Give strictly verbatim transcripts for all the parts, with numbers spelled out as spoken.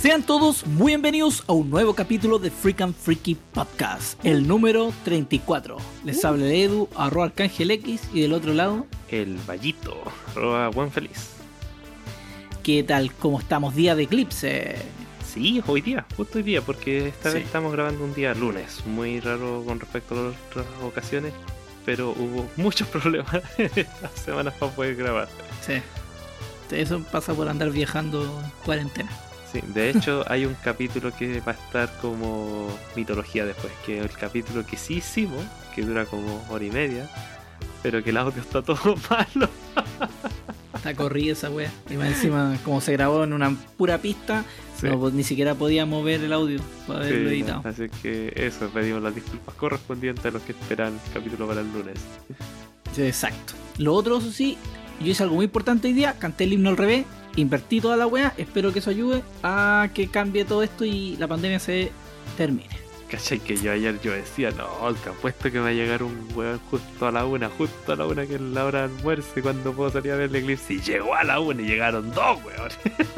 Sean todos muy bienvenidos a un nuevo capítulo de Freak and Freaky Podcast, el número treinta y cuatro. Les habla el Edu, arroba Arcángel X, y del otro lado, el Vallito, arroba Buen Feliz. ¿Qué tal? ¿Cómo estamos? Día de eclipse. Sí, hoy día, justo hoy día, porque esta Sí. vez estamos grabando un día lunes, muy raro con respecto a las otras ocasiones, pero hubo muchos problemas estas semanas para poder grabar. Sí. Eso pasa por andar viajando en cuarentena. Sí, de hecho hay un capítulo que va a estar como mitología después, que es el capítulo que sí hicimos, que dura como hora y media, pero que el audio está todo malo. Está corrida esa wea. Y más encima, como se grabó en una pura pista, Sí. no, pues, ni siquiera podíamos ver el audio para haberlo Sí, editado. así que eso, pedimos las disculpas correspondientes a los que esperan el capítulo para el lunes. Sí, exacto. Lo otro, eso sí, yo hice algo muy importante hoy día, canté el himno al revés, invertí toda la wea, espero que eso ayude a que cambie todo esto y la pandemia se termine. ¿Cachai? Que yo ayer yo decía, no, que apuesto que va a llegar un weón justo a la una, justo a la una que es la hora de almuerzo y cuando puedo salir a ver el eclipse. Y llegó a la una y llegaron dos weones.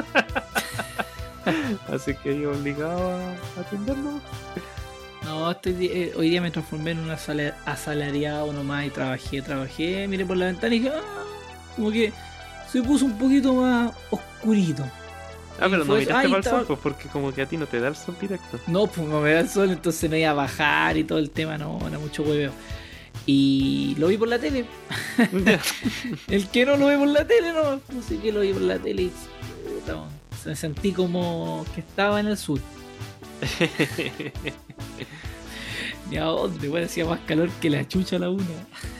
Así que yo obligado a atenderlo. No, este día- eh, hoy día me transformé en un asala- asalariado nomás y trabajé, trabajé, miré por la ventana y dije, ah, como que se puso un poquito más oscurito. Ah, Y pero no fue eso. miraste Ay, para el estaba- sol, pues porque como que a ti no te da el sol directo. No, pues no me da el sol, entonces no iba a bajar y todo el tema, no, era mucho hueveo. Y lo vi por la tele. El que no lo ve por la tele, no, no sé qué lo vi por la tele y puta, man, se sentí como que estaba en el sur. ¿Y a dónde? Bueno, hacía más calor que la chucha a la una.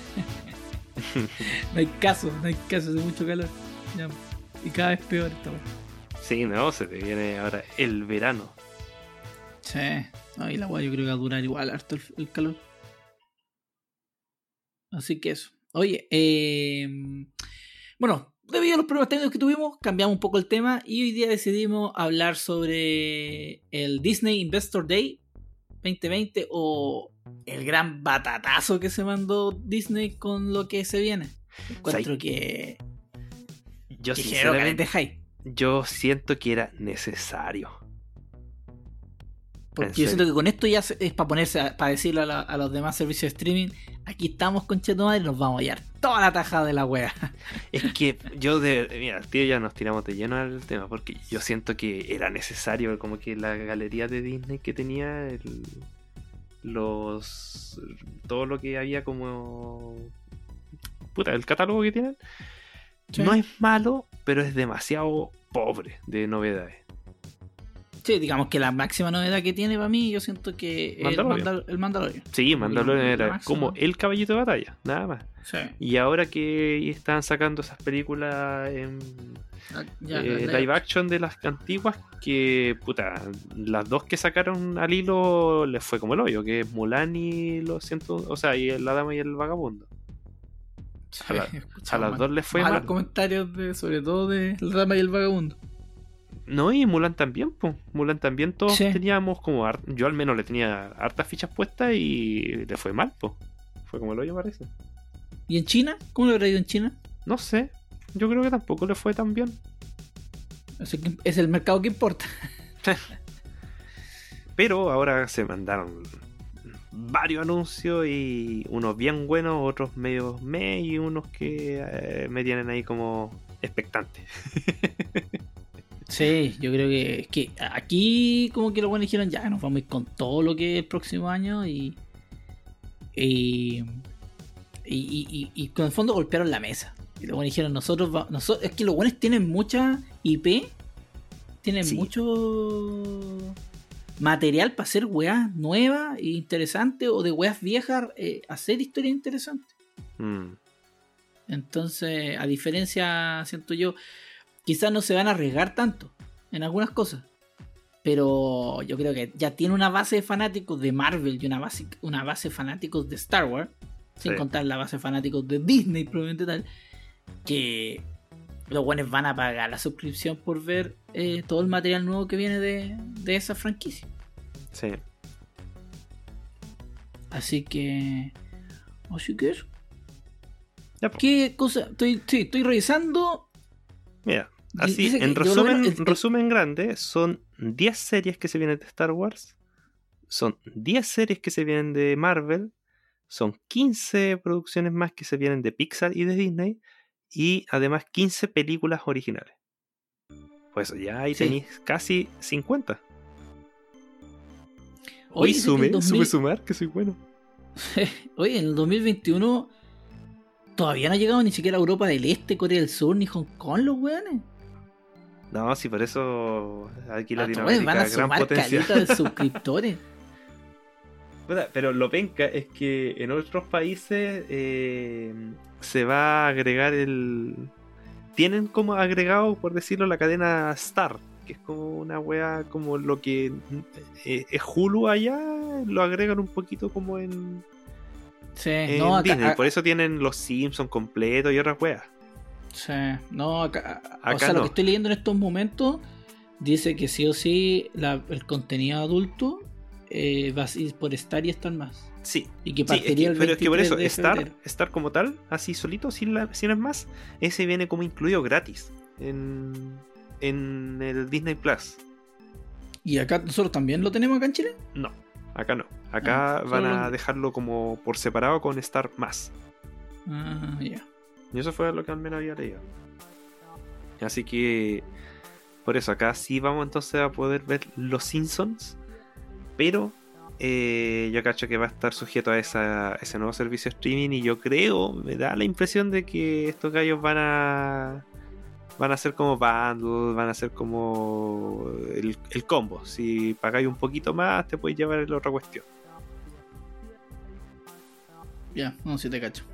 No hay caso, no hay caso, hace mucho calor. Ya, y cada vez peor esta weá. Sí, no, se te viene ahora el verano. Sí, no, y la weá yo creo que va a durar igual harto el, el calor. Así que eso. Oye, eh, bueno, debido a los problemas técnicos que tuvimos, cambiamos un poco el tema y hoy día decidimos hablar sobre el Disney Investor Day veinte veinte o el gran batatazo que se mandó Disney con lo que se viene. Encuentro que, Yo que generó caleta sinceramente, de hype. yo siento que era necesario. Porque En yo siento serio. que con esto ya se- es para ponerse, a- para decirle a, la- a los demás servicios de streaming, aquí estamos con Chetumadre y nos vamos a hallar toda la tajada de la wea. Es que yo de... Mira, tío, ya nos tiramos de lleno al tema porque yo siento que era necesario como que la galería de Disney que tenía el- los... todo lo que había como... Puta, el catálogo que tienen Sí. no es malo, pero es demasiado pobre de novedades. Sí, digamos que la máxima novedad que tiene para mí, yo siento que es el, Mandalorian. Mandal- el Mandalorian. Sí, Mandalorian La era máxima. como el caballito de batalla, nada más. Sí. Y ahora que están sacando esas películas en Ah, ya, eh, la- live action de las antiguas, que puta, las dos que sacaron al hilo les fue como el hoyo, que es Mulan y lo siento, o sea, y la dama y el vagabundo. sí, a la- escuchaba a las mal- dos les fue malos mal. comentarios de, sobre todo de El Rama y el Vagabundo. No, y Mulan también, pues. Mulan también todos Sí. teníamos como har- yo al menos le tenía hartas fichas puestas y le fue mal, pues. Fue como el hoyo, parece. ¿Y en China? ¿Cómo lo habrá ido en China? No sé. Yo creo que tampoco le fue tan bien. Así que es el mercado que importa. Pero ahora se mandaron varios anuncios y unos bien buenos, otros medios me y unos que eh, me tienen ahí como expectante. Sí, yo creo que, que aquí como que los buenos dijeron ya, nos vamos a ir con todo lo que es el próximo año y y, y, y, y con el fondo golpearon la mesa. Y los buenos dijeron, nosotros, va- nosotros es que los buenos tienen mucha I P, tienen Sí. mucho material para hacer weas nuevas e interesantes o de weas viejas, eh, hacer historias interesantes. Mm, Entonces, a diferencia, siento yo, quizás no se van a arriesgar tanto en algunas cosas. Pero yo creo que ya tiene una base de fanáticos de Marvel y una base, una base de fanáticos de Star Wars, sin Sí. contar la base de fanáticos de Disney, probablemente tal, que los buenos van a pagar la suscripción por ver eh, todo el material nuevo que viene de, de esa franquicia. sí. Así que... Así que eso. Ya, po. ¿Qué cosa? Estoy, sí, estoy revisando. Mira, Así, Dice que, en por lo resumen, menos, el- resumen grande, son diez series que se vienen de Star Wars, son diez series que se vienen de Marvel, son quince producciones más que se vienen de Pixar y de Disney, y además quince películas originales. Pues ya ahí Sí. tenéis casi cincuenta. Oye, Hoy dice que el sume, dos sume mil sumar, que soy bueno. Oye, en el dos mil veintiuno todavía no ha llegado ni siquiera a Europa del Este, Corea del Sur, ni Hong Kong los weones. No, sí, por eso aquí Los weones van Latinoamérica, a gran sumar potencial. caleta de suscriptores. Puta, pero lo penca es que en otros países eh, se va a agregar el... Tienen como agregado, por decirlo, la cadena Star, que es como una wea como lo que eh, es Hulu allá, lo agregan un poquito como en, Sí, en no, acá, Disney. a- Por eso tienen los Simpsons completos y otras weas. sí, no, acá, o Acá sea, lo no. que estoy leyendo en estos momentos dice que sí o sí la- el contenido adulto eh, va a ir por Star y Star más. Sí, Y que sí, es partiría que- el pero es que por eso, veintitrés de Star, febrero. Star como tal, así solito, sin, la, sin el más, ese viene como incluido gratis en, en el Disney Plus. ¿Y acá nosotros también lo tenemos acá en Chile? No, acá no. Acá Ah, van solo a lo- dejarlo como por separado con Star más. Ah, ya. Y eso fue lo que al menos había leído. Así que por eso acá sí vamos entonces a poder ver Los Simpsons. Pero eh, yo cacho que va a estar sujeto a esa, ese nuevo servicio de streaming. Y yo creo, me da la impresión de que estos gallos van a van a ser como bundles, van a ser como el, el combo. Si pagáis un poquito más, te puedes llevar la otra cuestión. Ya, no, si te cacho.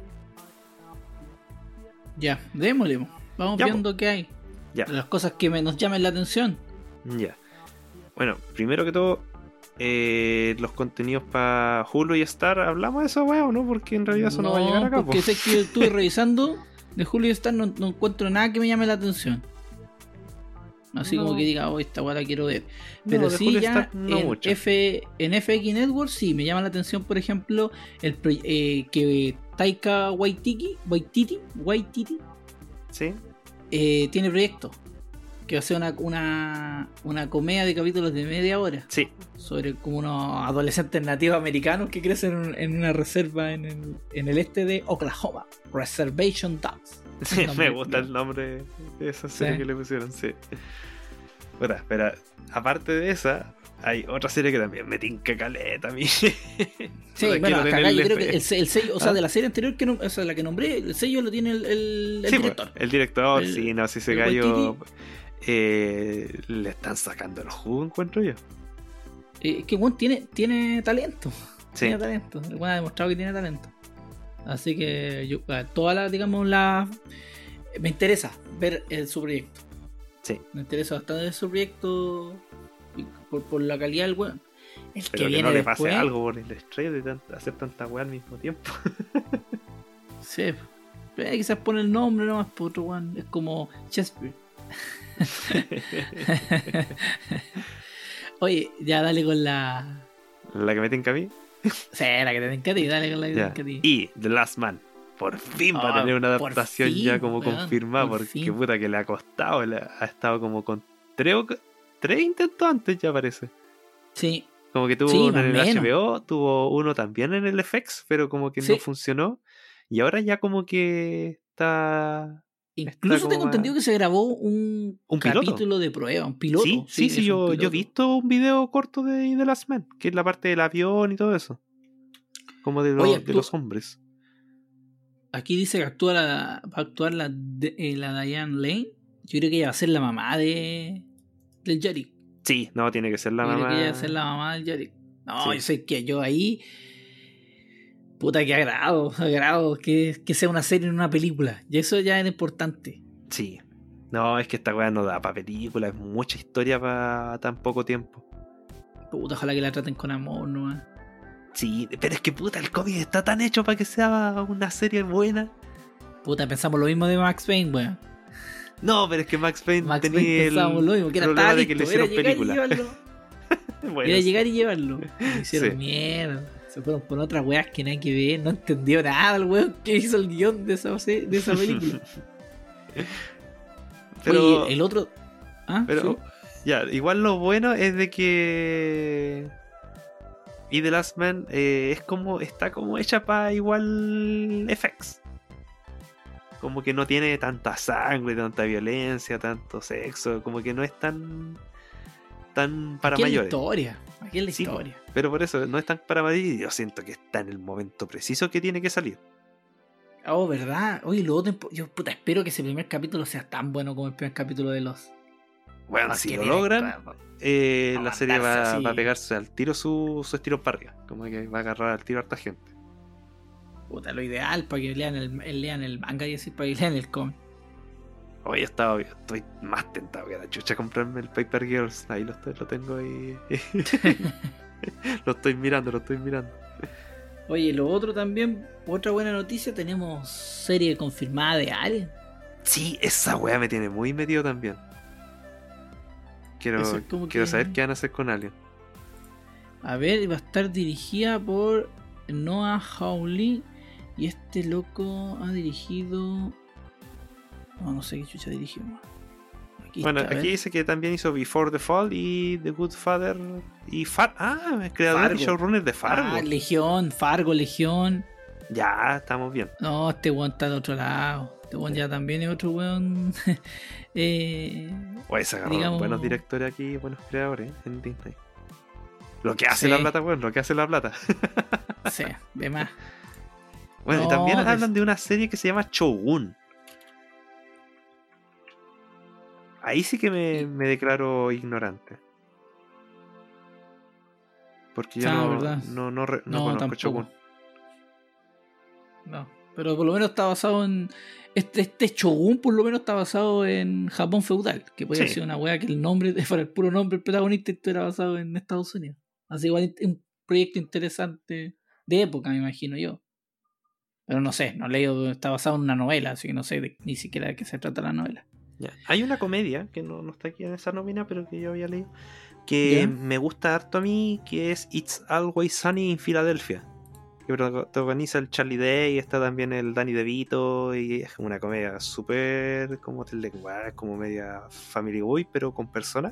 Ya, démosle. Vamos Ya, viendo qué hay. Ya. Las cosas que me, nos llamen la atención. Ya. Bueno, primero que todo, eh, los contenidos para Hulu y Star, ¿hablamos de eso, weón? ¿No? Porque en realidad eso no, va a llegar acá. porque po. sé que yo estuve revisando de Julio y Star, no, no encuentro nada que me llame la atención. Así No. como que diga, oh, esta weá la quiero ver. No, Pero de sí, Hulu y ya Star no en, mucho. F, en F X Network sí me llama la atención, por ejemplo, el pro- eh, que Taika Waititi, Waititi, Waititi Sí. eh, tiene proyecto. Que va a ser una, una, una comedia de capítulos de media hora. Sí. Sobre como unos adolescentes nativos americanos que crecen en, en una reserva en el, en el este de Oklahoma. Reservation Dogs. Sí, El nombre, me gusta el ¿no? nombre de esa serie Sí. que le pusieron, sí. Bueno, espera, aparte de esa, hay otra serie que también me tinca caleta a mí. Sí, Puta, bueno, quiero acá, tenerle yo creo que fe. el, se- el sello, o sea, ¿Ah? de la serie anterior, que no, o sea, la que nombré, el sello lo tiene el, el, el Sí, director. pues, el director, El- sí, no, si ese el gallo eh, le están sacando el jugo, encuentro yo. Eh, es que Juan tiene, tiene talento. Sí. Tiene talento. El Juan ha demostrado que tiene talento. Así que yo, eh, todas las, digamos, las. Me interesa ver eh, su proyecto. Sí. Me interesa bastante ver su proyecto y por, por la calidad del weón. El Pero que que, viene no le después. pase algo por el estrés de tant- hacer tanta weá al mismo tiempo. Sí. Pero quizás pone el nombre nomás por otro weón. Es como Shakespeare. Oye, ya dale con la. La que me tinca a mí. Sí, la que te tenga a ti, dale con la que te Ya. tenga a ti. Y The Last Man. Por fin va Ah, a tener una por adaptación fin, ya como weón, confirmada. por Porque fin. puta que le ha costado. le ha estado como con tres, o- tres intentos antes, ya parece. Sí, Como que tuvo Sí, uno más en el o menos. H B O, tuvo uno también en el F X, pero como que Sí. no funcionó. Y ahora ya como que está... incluso como tengo más- entendido que se grabó un, ¿Un piloto? capítulo de prueba, un piloto. Sí, sí, sí, es un yo, yo he piloto. visto un video corto de The Last Man, que es la parte del avión y todo eso. Como de, los- Oye, de tú- los hombres. Aquí dice que actúa la, va a actuar la, de- eh, la Diane Lane. Yo creo que ella va a ser la mamá de del Yorick. Sí, no, tiene que ser la Yo creo mamá. que ella va a ser la mamá del Yorick. No, Sí. yo sé que yo ahí. Puta, que agrado, agrado que, que sea una serie en una película. Y eso ya era importante. Sí. No, es que esta weá no da para película, es mucha historia para tan poco tiempo. Puta, ojalá que la traten con amor, ¿no? Sí, pero es que puta, el cómic está tan hecho para que sea una serie buena. Puta, pensamos lo mismo de Max Payne, weón. No, pero es que Max Payne Max tenía Payne el pensábamos lo mismo, que era problema estaba de que le listo, era hicieron llegar y película. llevarlo. Bueno, Era sí. llegar y llevarlo. Lo hicieron Sí. mierda. Se fueron por otras weas que nada que ver. No entendió nada el weón que hizo el guión de esa, de esa película. Pero, Oye, el otro... ¿Ah? pero ¿Sí? ya, igual lo bueno es de que y The Last Man eh, es como está como hecha para igual F X. Como que no tiene tanta sangre, tanta violencia, tanto sexo, como que no es tan tan para Aquí es la mayores. historia. Aquí es la Sí, historia. pero por eso no es tan para mayores y yo siento que está en el momento preciso que tiene que salir. Oh, ¿verdad? Oye, lo otro... Yo, puta, espero que ese primer capítulo sea tan bueno como el primer capítulo de los... Bueno, Porque si lo tiene- logran, eh, va a la serie va, mandarse así. va a pegarse al tiro su, su estilo para arriba. Como que va a agarrar al tiro a harta gente. Puta, lo ideal para que lean el, lean el manga y así, para que lean el cómic. Hoy estaba, estoy más tentado que la chucha a comprarme el Paper Girls. Ahí lo, estoy, lo tengo ahí. Lo estoy mirando, lo estoy mirando. Oye, lo otro también, otra buena noticia, tenemos serie confirmada de Alien. Sí, esa weá me tiene muy metido también. Quiero, Eso es como quiero que- saber qué van a hacer con Alien. A ver, va a estar dirigida por Noah Hawley. Y este loco ha dirigido... No, no sé qué chucha dirigió. Aquí Bueno, está, a aquí ver. dice que también hizo Before the Fall y The Good Father y Far. Ah, el creador Fargo. y showrunner de Fargo. Ah, Legión, Fargo, Legión. Ya, estamos bien. No, este weón está de otro lado. Este weón ya también es otro weón. eh, Pues se agarró Digamos- buenos directores aquí, buenos creadores en Disney. Lo que hace Sí. la plata, bueno, lo que hace la plata. sí, de más. Bueno, y No, también des- hablan de una serie que se llama Shogun. Ahí sí que me, me declaro ignorante. Porque yo Ah, no, ¿verdad? no, no, re- no No, conozco tampoco. Shogun. No, pero por lo menos está basado en. Este, este Shogun, por lo menos, está basado en Japón feudal. Que puede Sí. ser una wea que el nombre, para el puro nombre, el protagonista estuviera basado en Estados Unidos. Así igual es un proyecto interesante de época, me imagino yo. Pero no sé, no he leído, está basado en una novela, así que no sé de- ni siquiera de qué se trata la novela. Ya. Hay una comedia que no, no está aquí en esa nómina, pero que yo había leído, que ¿Ya? me gusta harto a mí, que es It's Always Sunny in Philadelphia. Que protagoniza el Charlie Day y está también el Danny DeVito. Y es una comedia súper como lenguaje, como media Family Guy, pero con personas.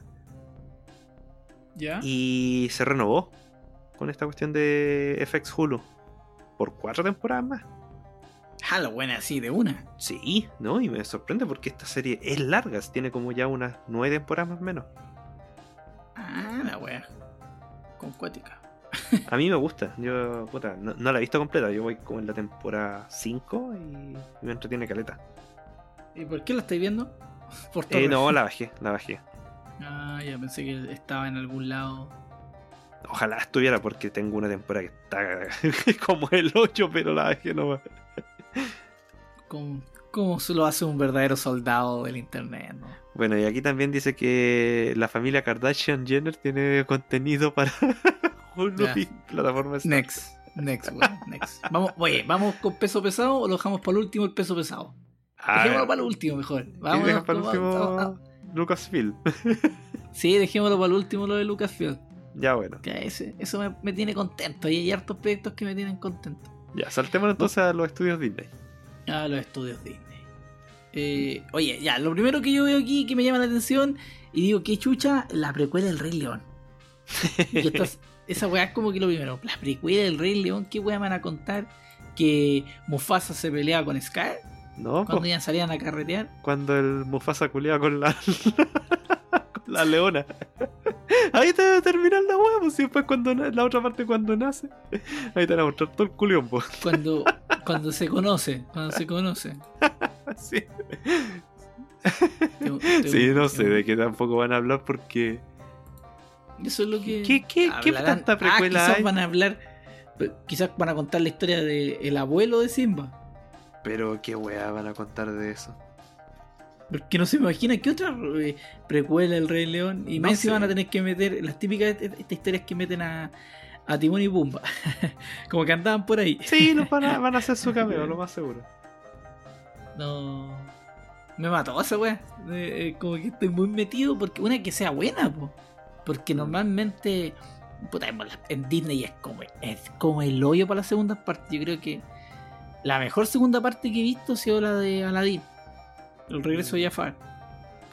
¿Ya? Y se renovó con esta cuestión de F X Hulu por cuatro temporadas más. Ah, la buena así, de una. Sí, ¿no? Y me sorprende porque esta serie es larga, tiene como ya unas nueve temporadas más o menos. Ah, la wea. Con cuática. A mí me gusta, yo puta, no, no la he visto completa, yo voy como en la temporada cinco y me entretiene caleta. ¿Y por qué la estáis viendo? Por Eh, Torres. no, la bajé, la bajé. Ah, ya pensé que estaba en algún lado. Ojalá estuviera porque tengo una temporada que está como el ocho, pero la bajé nomás. ¿Cómo, cómo se lo hace un verdadero soldado del internet, ¿no? Bueno, y aquí también dice que la familia Kardashian Jenner tiene contenido para Hulu Ya. y plataformas. Next, next, weón, next. Vamos, oye, ¿vamos con peso pesado o lo dejamos para el último el peso pesado? Ah, Dejémoslo para el último mejor. y Vamos, deja para el vamos, último vamos, vamos. Lucasfilm. Sí, dejémoslo para el último lo de Lucasfilm. Ya bueno. Que ese, eso me, me tiene contento. Y hay hartos proyectos que me tienen contento. Ya, saltemos entonces a los estudios Disney. A los estudios Disney. Eh, oye, ya, lo primero que yo veo aquí que me llama la atención y digo, qué chucha, la precuela del Rey León. Y estas- esa weá es como que lo primero. La precuela del Rey León, ¿qué weá me van a contar? Que Mufasa se peleaba con Scar No, cuando pues, ya salían a carretear. cuando el Mufasa culeaba con la con la leona. Ahí te va a terminar la hueá, pues, y después cuando na- la otra parte cuando nace. Ahí te van a mostrar todo el culión, pues. Cuando, cuando se conoce, cuando se conoce. Sí. Te- te- Sí, no te- sé de qué tampoco van a hablar porque. Eso es lo que. ¿Qué- qué- qué hablarán. tanta precuela Ah, quizás hay? van a hablar. Quizás van a contar la historia del abuelo de Simba. Pero qué weá van a contar de eso. Porque no se me imagina qué otra eh, precuela el Rey León. Y No más encima sé. van a tener que meter las típicas de- de- estas historias que meten a, a Timón y Pumba. Como que andaban por ahí. Sí, los van a, van a hacer su cameo, lo más seguro. No. Me mató esa wea. Eh, eh, como que estoy muy metido porque una que sea buena, po. Porque normalmente puta, en la- en Disney es como, es como el hoyo para las segundas partes. Yo creo que la mejor segunda parte que he visto ha sido la de Aladdin. El regreso de Jafar.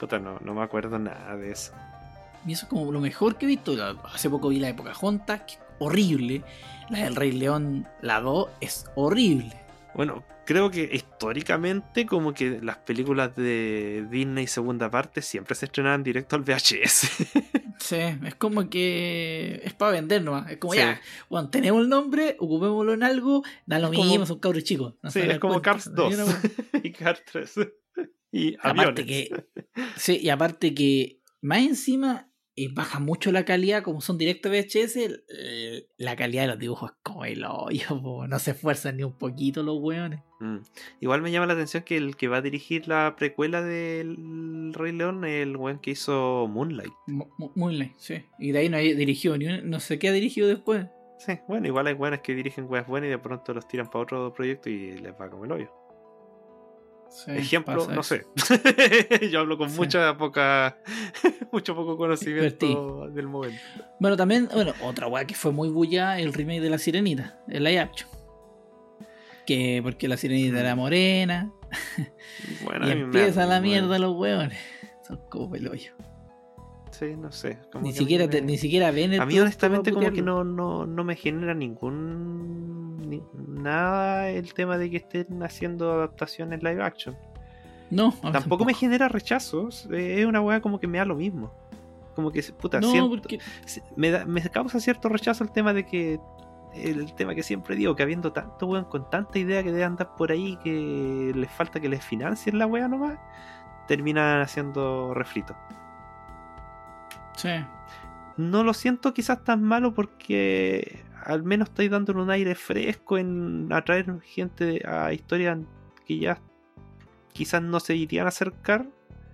Puta, no, no me acuerdo nada de eso. Y eso es como lo mejor que he visto. Hace poco vi la de Pocahontas, que es horrible. La del Rey León, la dos, es horrible. Bueno, creo que históricamente como que las películas de Disney segunda parte siempre se estrenaban directo al V H S. Sí, es como que es para vender nomás. Es como Sí. ya, bueno, tenemos el nombre, ocupémoslo en algo, da lo Es mismo, como- son cabros chicos. No Sí, se dan es como cuenta. Cars dos Mira, bueno. y Cars tres. Y Aparte aviones. que, sí, y aparte que más encima eh, baja mucho la calidad, como son directos V H S, eh, la calidad de los dibujos es como el hoyo, po, no se esfuerzan ni un poquito los weones. Mm. Igual me llama la atención que el que va a dirigir la precuela del Rey León es el weón que hizo Moonlight. Mu- mu- Moonlight, sí. Y de ahí no hay dirigido ni un- no sé qué ha dirigido después. Sí, bueno, igual hay weones que dirigen weas buenas y de pronto los tiran para otro proyecto y les va como el hoyo. Sí, Ejemplo, pasa no eso. sé. Yo hablo con Sí. mucha poca, mucho poco conocimiento Expertise. del momento. Bueno, también, bueno, otra weá que fue muy bulla, el remake de La Sirenita, el live action. Que porque La Sirenita era morena, Bueno, y a mí me empieza da- la bueno, mierda los weones. Son como el hoyo. Sí, no sé. como Ni que a mí siquiera, me- te- ni siquiera ven el A mí producto honestamente para como que putearlo. no, no, no me genera ningún ni- nada el tema de que estén haciendo adaptaciones live action. No, a mí Tampoco me genera rechazos, eh, es una weá como que me da lo mismo. Como que puta, No, siento- porque si- me, da- me causa cierto rechazo el tema de que el tema que siempre digo, que habiendo tanto weón con tanta idea que debe andar por ahí que les falta que les financien la weá nomás, terminan haciendo refrito. sí. No lo siento quizás tan malo porque al menos estáis dando un aire fresco en atraer gente a historias que ya quizás no se irían a acercar,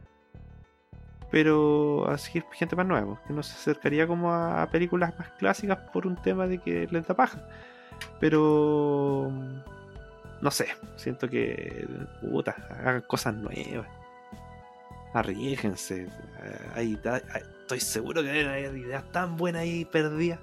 pero así gente más nueva, que no se acercaría como a, a películas más clásicas por un tema de que les da paja. Pero no sé, siento que puta, hagan cosas nuevas. Arriesguense. eh, Hay, hay- estoy seguro que deben haber ideas tan buenas ahí perdidas.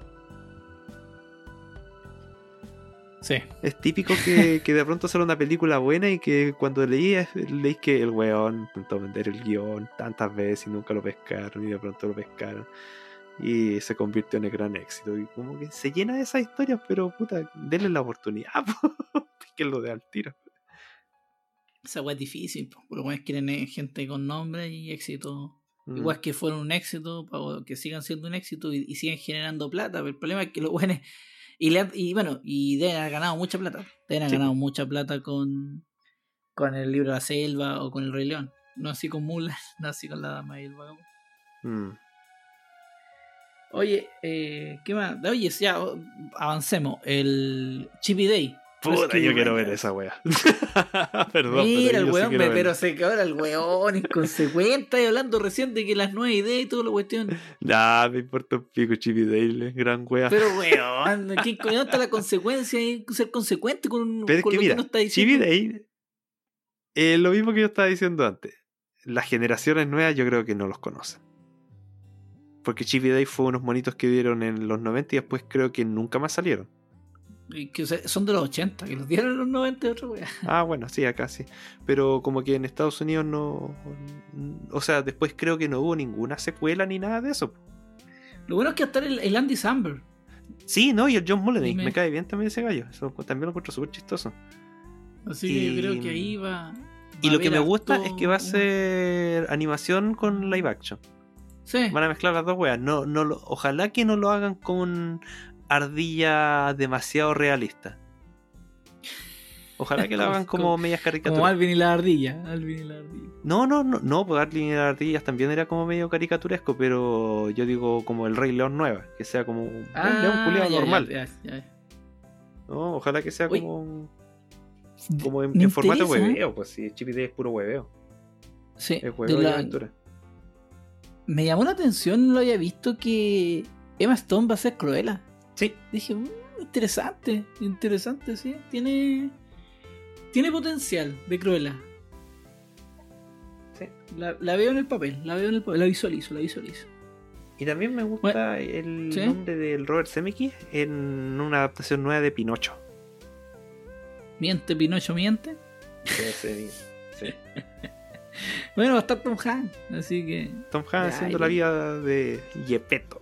Sí. Es típico que, que de pronto sale una película buena y que cuando leí, leí que el weón intentó vender el guión tantas veces y nunca lo pescaron y de pronto lo pescaron y se convirtió en el gran éxito. Y como que se llena de esas historias, pero puta, denle la oportunidad, que lo de al tiro. Esa weá es difícil, po, porque los weones quieren eh, gente con nombre y éxito. Mm. Igual que fueron un éxito, para que sigan siendo un éxito y, y sigan generando plata. Pero el problema es que los buenos. Y, le han- y bueno, y deben haber ganado mucha plata. Deben haber Sí. ganado mucha plata con, con el libro de la selva o con el Rey León. No así con Mulan, no así con la dama y el vagabundo. Mm. Oye, eh, ¿qué más? Oye, ya, oh, avancemos. El Chippy Day. Puta, Rescue yo quiero ver Rangers. esa wea. Perdón, Mira, pero el yo sí weón, quiero me, verla. pero se ahora el weón inconsecuente y hablando recién de que las nuevas ideas y toda la cuestión. Nah, me importa un pico Chippy Dale, gran wea. Pero weón, ¿qué coño está la consecuencia y ser consecuente con, Pero es con que lo mira, que no está Chippy diciendo? Dale es lo mismo que yo estaba diciendo antes. Las generaciones nuevas yo creo que no los conocen. Porque Chippy Dale fue unos monitos que dieron en los noventa y después creo que nunca más salieron. Y que, o sea, son de los ochenta, que los dieron en los noventa de otra weá. Ah, bueno, sí, acá sí. Pero como que en Estados Unidos no... O sea, después creo que no hubo ninguna secuela ni nada de eso. Lo bueno es que hasta el, el Andy Samberg. Sí, no, y el John Mulaney. Dime. Me cae bien también ese gallo. Eso también lo encuentro súper chistoso. Así Y- que yo creo que ahí va. Y va lo a que me haber gusta harto- es que va a ser animación con live action. Sí. Van a mezclar las dos weas. No, no lo- ojalá que no lo hagan con ardilla demasiado realista. Ojalá que lo hagan como Como- medias Como caricaturas. Alvin y la ardilla. Alvin y la ardilla. No, no, no, no, pues Arlene y las ardillas también era como medio caricaturesco, pero yo digo como el Rey León nueva, que sea como un león culiado Ah, ya, normal. ya, ya, ya. No, ojalá que sea Uy. como, como en, Me en formato interesa. hueveo, pues si Chippy Day es puro hueveo. Sí, Es de hueveo y la- aventura. me llamó la atención, no lo había visto, que Emma Stone va a ser Cruella. Sí, Dije, "Mm, interesante, interesante, sí. Tiene, tiene potencial de Cruella. sí. La, la veo en el papel, la veo en el papel, la visualizo, la visualizo. Y también me gusta el ¿sí? nombre del Robert Zemeckis en una adaptación nueva de Pinocho. Miente, Pinocho, miente. Sí, sí, sí. Bueno, va a estar Tom Hanks, así que... Tom Hanks haciendo la vida de Gepetto.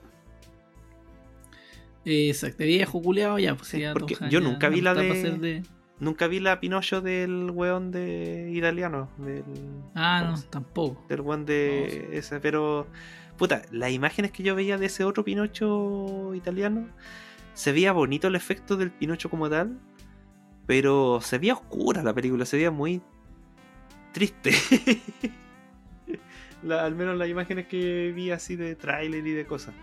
Exacto, viejo culiado ya, pues Sí, ya porque Tom Hanks yo ya nunca no vi la está pa' de... ser de- Nunca vi la Pinocho del weón de italiano. Del, Ah, ¿cómo no, se- tampoco. del weón de No, ese, pero... Puta, las imágenes que yo veía de ese otro Pinocho italiano, se veía bonito el efecto del Pinocho como tal, pero se veía oscura la película, se veía muy triste. La- al menos las imágenes que vi así de tráiler y de cosas.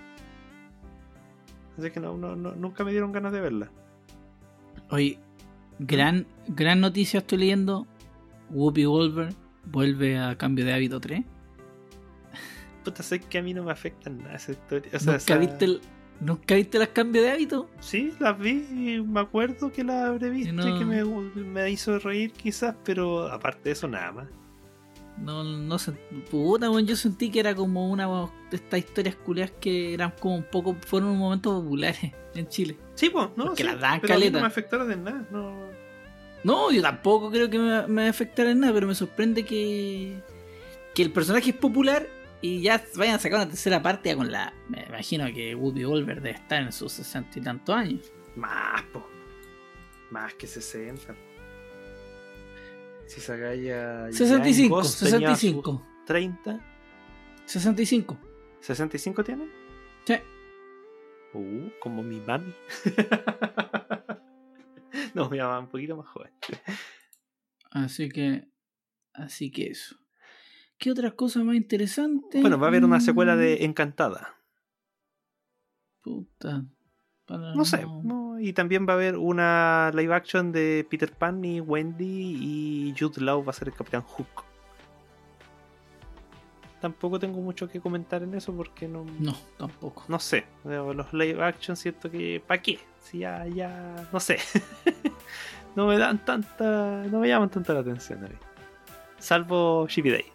Así que no, no, no- nunca me dieron ganas de verla. Oye, gran, gran noticia estoy leyendo. Whoopi Goldberg vuelve a Cambio de Hábito tres. Puta, sé que a mí no me afecta en nada esa historia. O sea, ¿Nunca, esa- viste el, ¿Nunca viste los cambios de hábito? Sí, las vi y me acuerdo que las habré visto no. y que me, me hizo reír quizás, pero aparte de eso nada más. No, no sé. Puta, weón, yo sentí que era como una de estas historias culiadas que eran como un poco, fueron un momento populares en Chile. Sí, pues, no, Porque sí, las dan pero a mí caleta. no me afectaron en nada. No. No, yo tampoco creo que me, me afectara en nada, pero me sorprende que, que el personaje es popular y ya vayan a sacar una tercera parte ya con la... Me imagino que Whoopi Goldberg debe estar en sus sesenta y tantos años. Más, po. Más que sesenta. Si saca ya. sesenta y cinco, ya en Ghost sesenta y tenía cinco. sus treinta. sesenta y cinco. ¿sesenta y cinco tiene? Sí. Uh, como mi mami. No, mi mamá un poquito más joven. Así que... Así que eso. ¿Qué otras cosas más interesantes? Bueno, va a haber una Mm, secuela de Encantada. Puta. Para No sé. No, y también va a haber una live action de Peter Pan y Wendy y Jude Law va a ser el Capitán Hook. Tampoco tengo mucho que comentar en eso porque no... No, tampoco. No sé. Los live action siento que... ¿Para qué? Si ya... ya no sé. No me dan tanta... No me llaman tanta la atención a mí. Salvo Chippy Day.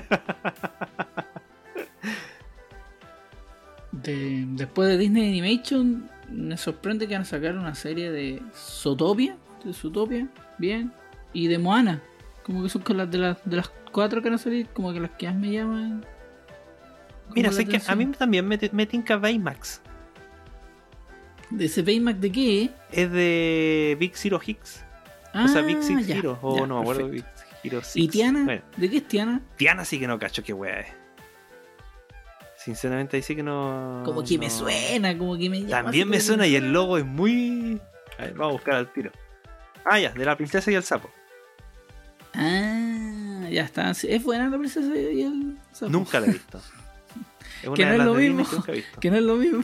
De, después de Disney Animation, me sorprende que van a sacar una serie de Zootopia, de Zootopia, bien, y de Moana, como que son con las de las de las cuatro que van a salir, como que las que más me llaman. como Mira, la sé que a atención. mí también me, me tinca Baymax. ¿De ese Baymax de qué? Es de Big Zero Hicks. Ah, O sea, Big Six ya, Hero. O ya, no me acuerdo. perfecto. Big Hero ¿Y Six. Tiana? Bueno, ¿De qué es Tiana? Tiana sí que no cacho qué wea es. Sinceramente ahí sí que no... Como que me no- suena, como que me llama. También así me como suena que- y el logo es muy... A ver, vamos a buscar al tiro. Ah, ya, de la princesa y el sapo. Ah, ya está. Es buena la princesa y el sapo. Nunca la he visto. Es una Que no de es las lo de Disney mismo. que nunca he visto. Que no es lo mismo.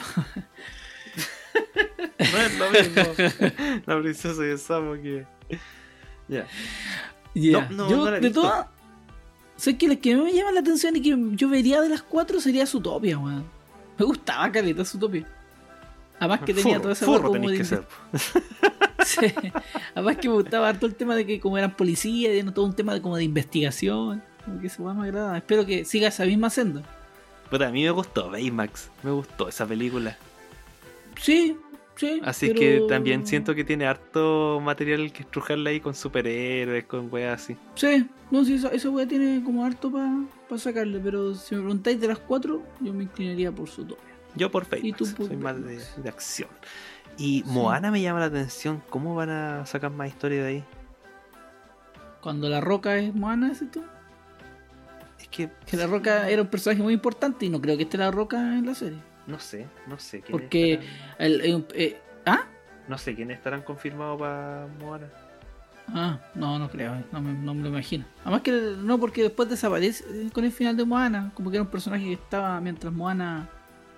No es lo mismo. La princesa y el sapo que... Ya. Ya. No, no, yo, no la he de visto. todas, sé que las que me llaman la atención y que yo vería de las cuatro sería Zootopia, weón. Me gustaba caleta Zootopia. Además que tenía Furro, toda esa furro weá como tenés de que ser. Sí. Además que me gustaba harto el tema de que como eran policías, y todo un tema de como de investigación. Como que eso weá me agrada. Espero que siga esa misma senda. Pero a mí me gustó Baymax. Me gustó esa película. Sí, sí. Así pero- que también siento que tiene harto material que estrujarle ahí con superhéroes, con weas así. Sí, no, sí, esa, esa weá tiene como harto para pa sacarle. Pero si me preguntáis de las cuatro, yo me inclinaría por Zootopia. Yo por ¿Y tú Baymax, por soy más de, Baymax? de acción. Y Sí. Moana me llama la atención. ¿Cómo van a sacar más historia de ahí? Cuando la Roca es Moana, ¿es tú? Es que Que la Roca era un personaje muy importante y no creo que esté la Roca en la serie. no sé, no sé quiénes Porque estarán, el, el- eh, ¿ah? no sé quiénes estarán confirmados para Moana. Ah, no, no creo, no me, no me lo imagino. Además que no, porque después desaparece eh, con el final de Moana, como que era un personaje que estaba mientras Moana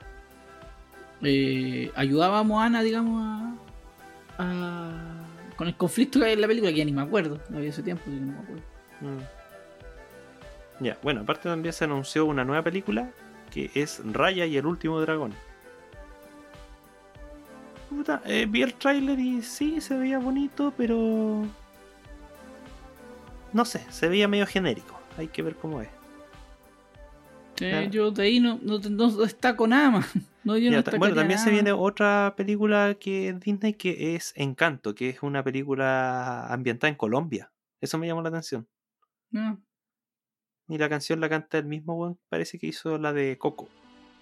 eh, ayudaba a Moana, digamos, a, a- con el conflicto que hay en la película, que ya ni me acuerdo, no había ese tiempo, así que no me acuerdo. Mm. Ya, bueno, aparte también se anunció una nueva película que es Raya y el último dragón. Puta, eh, vi el tráiler y sí, se veía bonito, pero... No sé, se veía medio genérico. Hay que ver cómo es. Sí, Claro. yo de ahí no, no, no destaco nada más. No, yo Ya, no ta- bueno, destacaría también se nada viene más. otra película que es Disney que es Encanto, que es una película ambientada en Colombia. Eso me llamó la atención. No. y la canción la canta el mismo weón, parece que hizo la de Coco.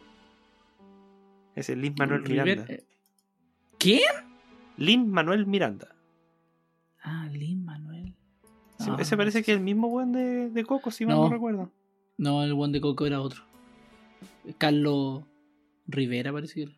Es el Lin-Manuel Miranda. ¿Quién? Lin-Manuel Miranda. Ah, Lin-Manuel. Sí, No, ese no parece sé. que es el mismo weón de, de Coco, si mal No. no recuerdo. No, el one de Coco era otro. Carlos Rivera parece que era.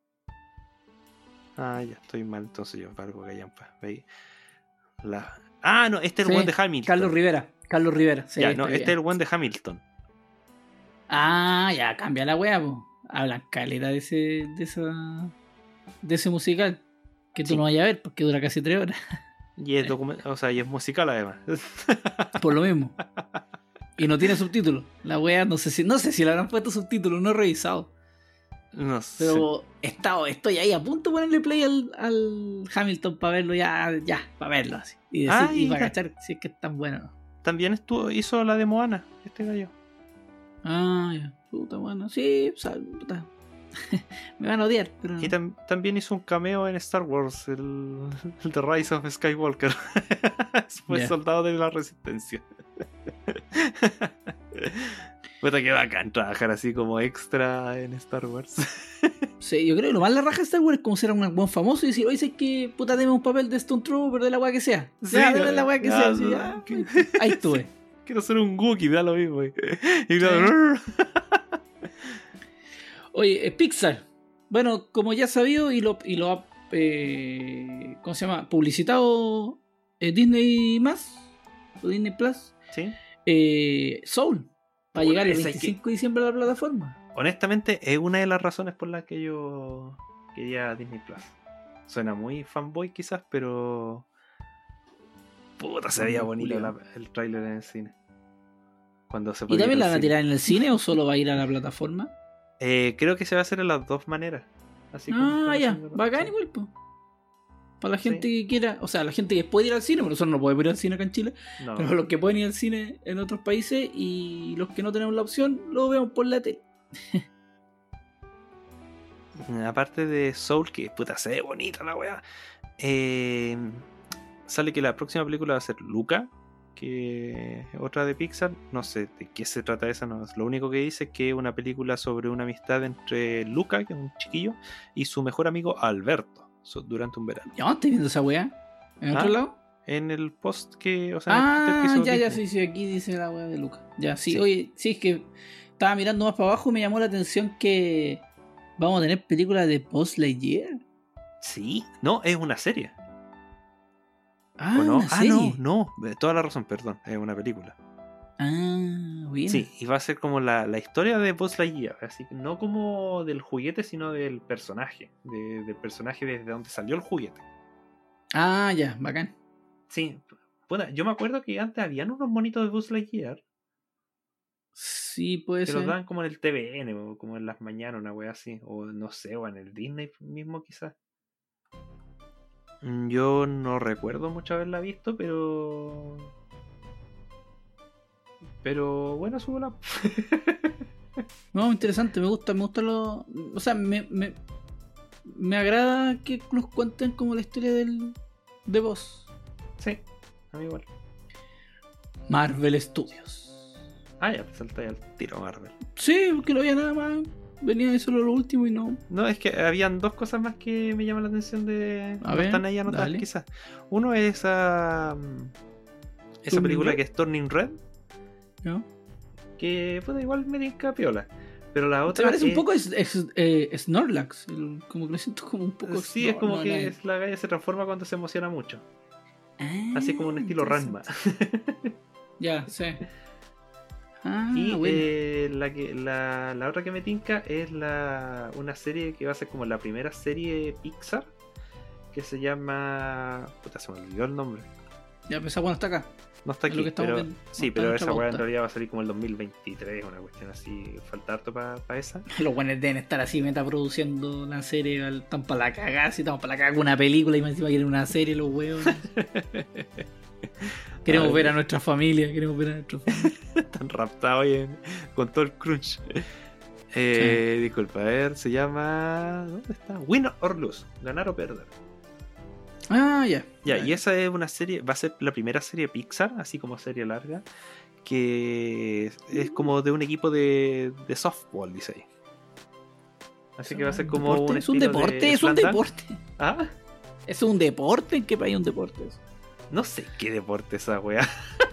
Ah, ya estoy mal, entonces yo valgo callampa. Ahí. La... Ah, no, este es el Sí, weón de Hamilton. Carlos Rivera. Carlos Rivera. Sí, Ya, no, está este es bien. el weón de Hamilton. Ah, ya, cambia la wea, po. Hablan caleta de ese, de esa, de ese musical. Que tú Sí. no vayas a ver porque dura casi tres horas. Y es document... o sea, y es musical además. Por lo mismo. Y no tiene subtítulos. La wea, no sé si, no sé si le habrán puesto subtítulos, no he revisado. No sé. Pero he estado, estoy ahí a punto de ponerle play al, al Hamilton para verlo ya, ya, para verlo así. Y, decir, Ah, y y para ta- cachar si es que es tan bueno o no. También estuvo, hizo la de Moana, este gallo. Ah, ya, puta, bueno, sí, o sea, puta. Me van a odiar, pero Y tam- también hizo un cameo en Star Wars, el, el The Rise of Skywalker. Fue Ya. soldado de la resistencia. Puta que bacán trabajar así como extra en Star Wars. sí, yo creo que lo más la raja de Star Wars es como ser un buen famoso y decir, oye, sé que puta, deme un papel de Stone Trooper, de la weá que sea. Sí, ya, deme la weá que ya, sea. ya, Sí, ya. ya, ahí estuve. Quiero ser un Wookiee, da lo mismo. Y claro, Oye, eh, Pixar. Bueno, como ya sabido y lo, y lo ha eh, ¿cómo se llama? Publicitado eh, Disney más o Disney Plus, sí. eh, Soul va a Bueno, llegar el esa es veinticinco de diciembre a la plataforma. Honestamente, es una de las razones por las que yo quería Disney Plus. Suena muy fanboy quizás, pero puta, se veía Fanboy bonito culiao. la- el tráiler en el cine. Cuando se ¿Y podía ir también la al van a cine. tirar en el cine o solo va a ir a la plataforma? Eh, creo que se va a hacer de las dos maneras. Así como Ah, están ya, haciendo- bacán sí. igual, po. Para la gente Sí. que quiera, o sea, la gente que puede ir al cine, porque nosotros no podemos ir al cine acá en Chile, No. pero los que pueden ir al cine en otros países y los que no tenemos la opción, lo vemos por la tele. Aparte de Soul, que puta se ve bonita la weá. eh, sale que la próxima película va a ser Luca, que es otra de Pixar. No sé de qué se trata esa. No. Lo único que dice es que es una película sobre una amistad entre Luca, que es un chiquillo, y su mejor amigo Alberto, so- durante un verano. ¿Ya estoy viendo esa weá? ¿En ¿Ah? otro lado? En el post que, o sea, en el Ah, Twitter que hizo ya, ya, Disney. sí, sí, aquí dice la weá de Luca. Ya, sí, Sí. oye, sí, es que estaba mirando más para abajo y me llamó la atención que vamos a tener películas de Buzz Lightyear. Sí, no, es una serie. Ah, ¿O no? una Ah, serie. no, no, eh, toda la razón, perdón, es una película. Ah, bien. Sí, y va a ser como la, la historia de Buzz Lightyear, así que no como del juguete, sino del personaje, de- del personaje desde donde salió el juguete. Ah, ya, bacán. Sí, puta, yo me acuerdo que antes habían unos monitos de Buzz Lightyear Sí, puede que ser. los daban como en el T V N o como en las mañanas, una wea así, o no sé, o en el Disney mismo quizás. Mm, Yo no recuerdo mucho haberla visto, pero... Pero bueno, súbela. No, interesante, me gusta, me gusta lo. O sea, me, me, me agrada que nos cuenten como la historia del de Buzz. Sí, a mí igual. Marvel Studios. Ah, ya te salté al tiro, Marvel. Sí, porque no había nada más. Venía de solo lo último y no. No, es que habían dos cosas más que me llaman la atención de... A no ver, están ahí anotadas dale. quizás. Uno es esa... mm, Esa ¿Turning película Red? que es Turning Red, ¿No? que puede igual me tinca piola. Pero la Se otra parece un es- poco a es, es- eh, Snorlax. el- como que lo siento como un poco. Sí, es Snor- como no, que no es la galla se transforma cuando se emociona mucho. Ah, Así como un estilo Ranma. interesante. Ya, sí. Ah, Y bueno. eh, la, que, la, la otra que me tinca es la, una serie que va a ser como la primera serie Pixar, que se llama... Puta, se me olvidó el nombre. Ya, pues esa bueno está acá. No está Es aquí, lo que estamos pero viendo. sí, No pero está en esa nuestra weá en pauta. realidad va a salir como el dos mil veintitrés, una cuestión así, falta harto para esa. Los buenos deben estar así metaproduciendo la serie. Están para la cagada, si estamos para la cagada con una película y más encima quieren una serie, los huevos. Queremos Ay, ver a nuestra familia, queremos ver a nuestra familia. Están raptados ahí en- con todo el crunch. Eh, Disculpa, a ver, se llama... ¿Dónde está? Win or lose, ganar o perder. Ah, ya. Ya, ya. y esa es una serie, va a ser la primera serie Pixar, así como serie larga, que es como de un equipo de, de softball, dice ahí. Así que va a ser como ¿Deporte? un ¿Es un estilo deporte? de ¿Es un Slam Dunk. deporte? ¿Ah? ¿Es un deporte? ¿En qué país es un deporte eso? No sé qué deporte esa weá.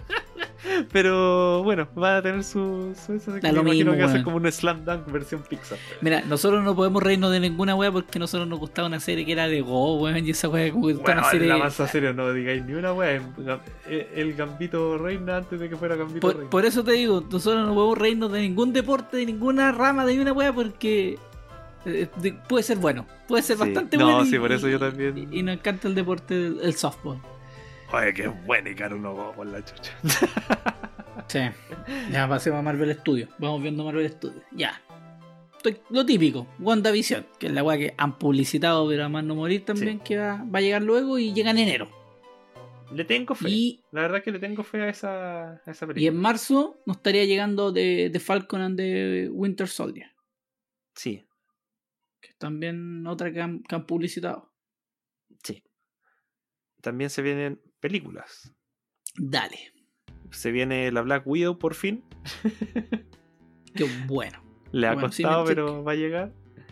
Pero bueno, va a tener su. su eso, Da me lo imagino mismo, que va a ser weón. como un Slam Dunk versión Pixar. Mira, nosotros no podemos reírnos de ninguna wea porque a nosotros nos gustaba una serie que era de Go, weón, y esa wea como que Bueno, una serie... la más a serio, no digáis ni una weá. El Gambito Reina antes de que fuera Gambito Por, Reina. por eso te digo, nosotros no podemos reírnos de ningún deporte, de ninguna rama, de ninguna wea porque eh, de- puede ser bueno, puede ser Sí. bastante No, bueno. sí, y, por eso yo y- también. Y, y nos encanta el deporte, el, el softball. Oye, qué bueno y caro uno go por la chucha. Sí. Ya pasemos a Marvel Studios. Vamos viendo Marvel Studios. Ya. Estoy- Lo típico, WandaVision, que es la weá que han publicitado, pero a más no morir también, Sí. que va, va a llegar luego y llega en enero. Le tengo fe. Y, La verdad es que le tengo fe a esa, a esa y película. en marzo nos estaría llegando de, de Falcon and the Winter Soldier, Sí, que es también otra que han, que han publicitado. sí. También se vienen películas. Dale. Se viene la Black Widow por fin. Qué bueno. Le ha Bueno, sí, costado, me- pero va a llegar.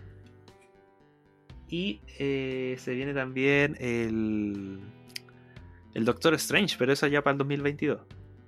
Y eh, se viene también el. El Doctor Strange, pero eso ya para el dos mil veintidós.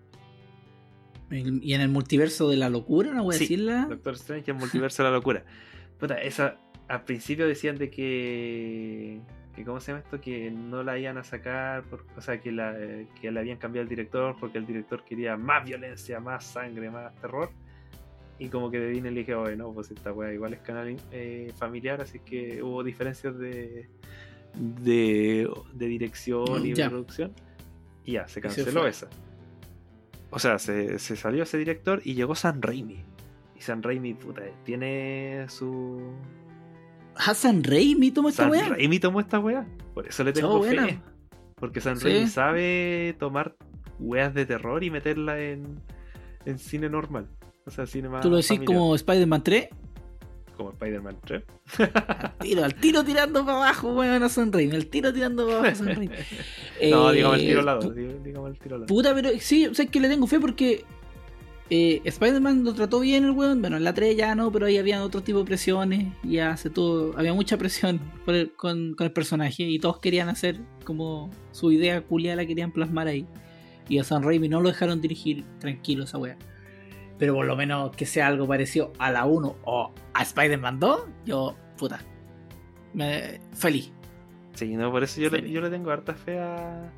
Y en el multiverso de la locura, no voy a Sí, decirla. Doctor Strange en Multiverso de la Locura. Puta, esa. Al principio decían de que. que ¿Cómo se llama esto? Que no la iban a sacar. Por, o sea, que, la, eh, que le habían cambiado el director porque el director quería más violencia, más sangre, más terror. Y como que de Disney le dije, oye, no, pues esta weá igual es canal eh, familiar, así que hubo diferencias de. de, de dirección y Ya. de producción. Y ya, se Y se canceló fue. esa. O sea, se, se salió ese director y llegó Sam Raimi. Y Sam Raimi, puta, tiene su. Hassan Raimi tomó esta Sam weá. Raimi tomó esta weá. Por eso le tengo Oh, fe. buena. Porque Sam Sí. Raimi sabe tomar weas de terror y meterla en, en cine normal. O sea, cine más ¿Tú lo decís familiar. como Spider-Man tres? Como Spider-Man tres. Al tiro, al tiro tirando para abajo, weón, a San Raimi. Al tiro tirando para abajo a San Raimi. No, Eh, digamos el tiro al lado. pu- dig- Digamos el tiro al lado. Puta, pero sí, o sea, es que le tengo fe porque eh, Spider-Man lo trató bien el weón. Bueno, en la tres ya no, pero ahí había otro tipo de presiones. Y ya se todo, había mucha presión por el- con, con el personaje. Y todos querían hacer como su idea culiada, la querían plasmar ahí. Y a San Raimi no lo dejaron dirigir tranquilo esa wea. Pero por lo menos que sea algo parecido a la uno o a Spider-Man dos, yo, puta, me, feliz. Sí, no, por eso yo le, Feliz. yo le tengo harta fe a.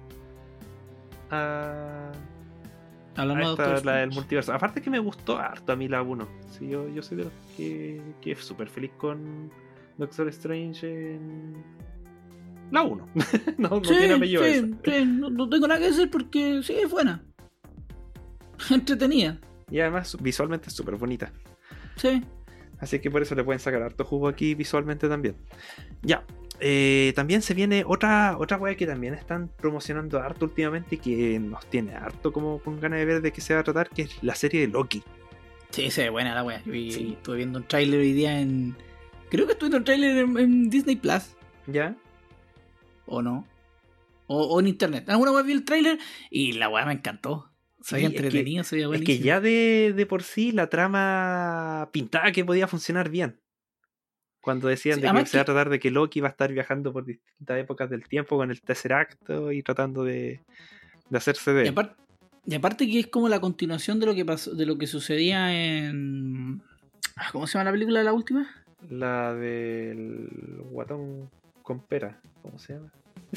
a. Hablamos a de esta, Doctor la del Strange. multiverso. Aparte que me gustó harto a mí la uno. Sí, yo, yo soy de los que, que es súper feliz con Doctor Strange en la uno. no no Sí, tiene apellido sí, eso. sí, no, no tengo nada que decir porque sí, es buena. Entretenida. Y además visualmente es súper bonita. Sí. Así que por eso le pueden sacar harto jugo aquí visualmente también. Ya. Eh, también se viene otra otra wea que también están promocionando harto últimamente y que nos tiene harto como con ganas de ver de qué se va a tratar, que es la serie de Loki. Sí, sí, buena la wea. Yo vi- Sí. estuve viendo un tráiler hoy día en. Creo que estuve viendo un tráiler en, en Disney Plus. ¿Ya? ¿O no? O, o en internet. Alguna wea vi el tráiler y la wea me encantó. Se veía Sí, es que- entretenido, se veía Es buenísimo. que ya de, de por sí la trama pintaba que podía funcionar bien. Cuando decían Sí, de que además se va a que- tratar de que Loki va a estar viajando por distintas épocas del tiempo con el tercer acto y tratando de, de hacerse de Y él. aparte, y aparte que es como la continuación de lo que pasó, de lo que sucedía en. ¿Cómo se llama la película de la última? La del guatón con pera. ¿Cómo se llama?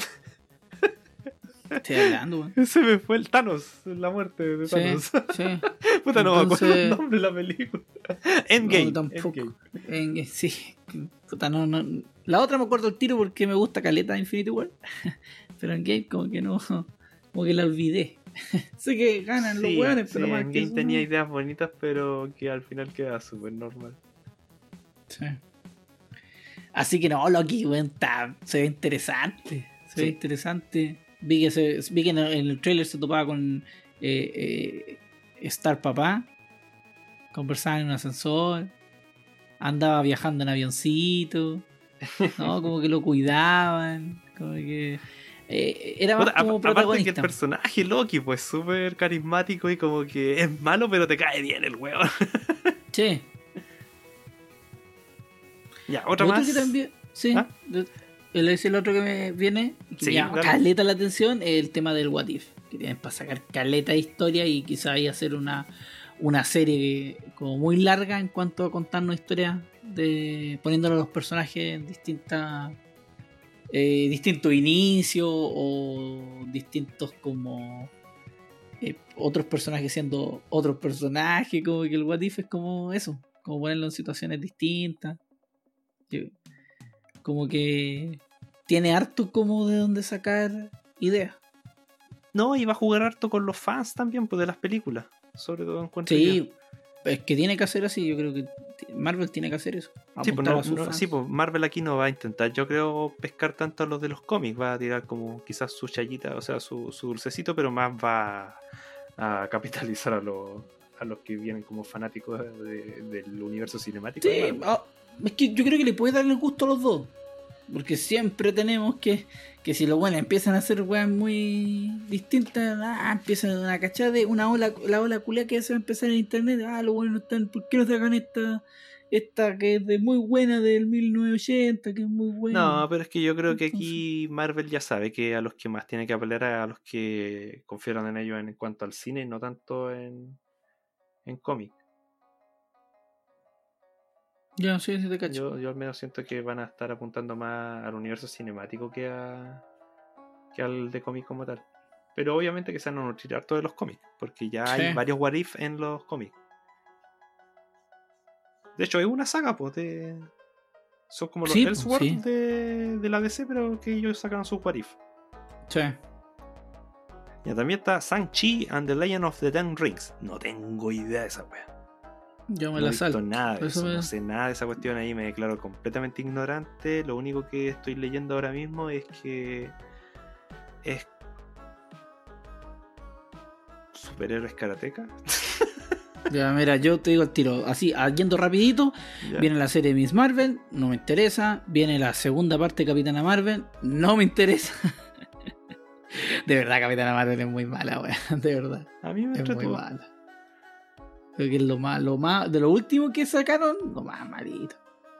Estoy hablando, weón. Ese me fue el Thanos, la muerte de Sí, Thanos. sí. Puta, no me acuerdo Entonces- el nombre de la película. Endgame. No, tampoco. Endgame. En- sí. Puta, no, no. La otra me acuerdo el tiro porque me gusta caleta Infinity War. Pero en Game como que no. Como que la olvidé. Sé que ganan los Sí, hueones, sí, pero más que Endgame eso, tenía no. ideas bonitas, pero que al final queda súper normal. Sí. Así que no, Loki, weón, está, se ve interesante. Se ve Sí. interesante. Vi que, se, vi que en el, en el trailer se topaba con eh, eh, Star Papá. Conversaban en un ascensor. Andaba viajando en avioncito. ¿No? Como que lo cuidaban. Como que. Eh, era más Puta, como a- aparte que el protagonista. personaje Loki, pues súper carismático y como que es malo, pero te cae bien el weón. Sí. Ya, otra Lo otro más. que también, sí, ¿Ah? de- el es el otro que me viene, que Sí, me llama dale. caleta la atención, es el tema del What If, que tienen para sacar caleta de historia y quizá ahí hacer una, una serie como muy larga en cuanto a contarnos historias de poniéndole a los personajes en distintas eh, distintos inicios o distintos como eh, otros personajes siendo otros personajes, como que el What If es como eso, como ponerlo en situaciones distintas. Yo- como que tiene harto como de donde sacar ideas. No, y va a jugar harto con los fans también, pues, de las películas. Sobre todo encuentro yo. Sí, es que tiene que hacer así, yo creo que Marvel tiene que hacer eso. Sí, pues, apuntar no- a sus no- fans. sí, pues, Marvel aquí no va a intentar, yo creo, pescar tanto a los de los cómics. Va a tirar como quizás su chayita, o sea, su, su dulcecito, pero más va a capitalizar a los, a los que vienen como fanáticos de- del universo cinemático. de Sí, Marvel. ah, es que yo creo que le puede dar el gusto a los dos. Porque siempre tenemos que, que si los buenos empiezan a hacer weas muy distintas, ah, empiezan una cachada de una ola, la ola culia que se va a empezar en internet, ah, los buenos no están, ¿por qué no sacan esta, esta que es de muy buena del mil novecientos ochenta, que es muy buena? No, pero es que yo creo que Entonces- aquí Marvel ya sabe que a los que más tiene que apelar es a los que confiaron en ellos en cuanto al cine y no tanto en, en cómic. Ya, sí, sí te cacho. Yo, yo al menos siento que van a estar apuntando más al universo cinemático que a que al de cómic como tal. Pero obviamente que se van a nutrir harto de los cómics, porque ya Sí. hay varios what if en los cómics. De hecho, hay una saga, pues, de... Son como los Sí, pues, Elseworlds sí. de, de la D C, pero que ellos sacan sus what if. Sí. Y también está Shang-Chi and the Legend of the Ten Rings. No tengo idea de esa wea. Yo me No he la visto salto. nada de Por eso, eso me- no sé nada de esa cuestión ahí, me declaro completamente ignorante. Lo único que estoy leyendo ahora mismo es que es superhéroes karateca. Ya, mira, yo te digo el tiro, así, ah, yendo rapidito, Ya. viene la serie Miss Marvel, no me interesa. Viene la segunda parte de Capitana Marvel, no me interesa. De verdad, Capitana Marvel es muy mala, weón. De verdad, A mí me es muy entretuvo. mala. Creo que es lo más, lo más, de lo último que sacaron, lo más malito.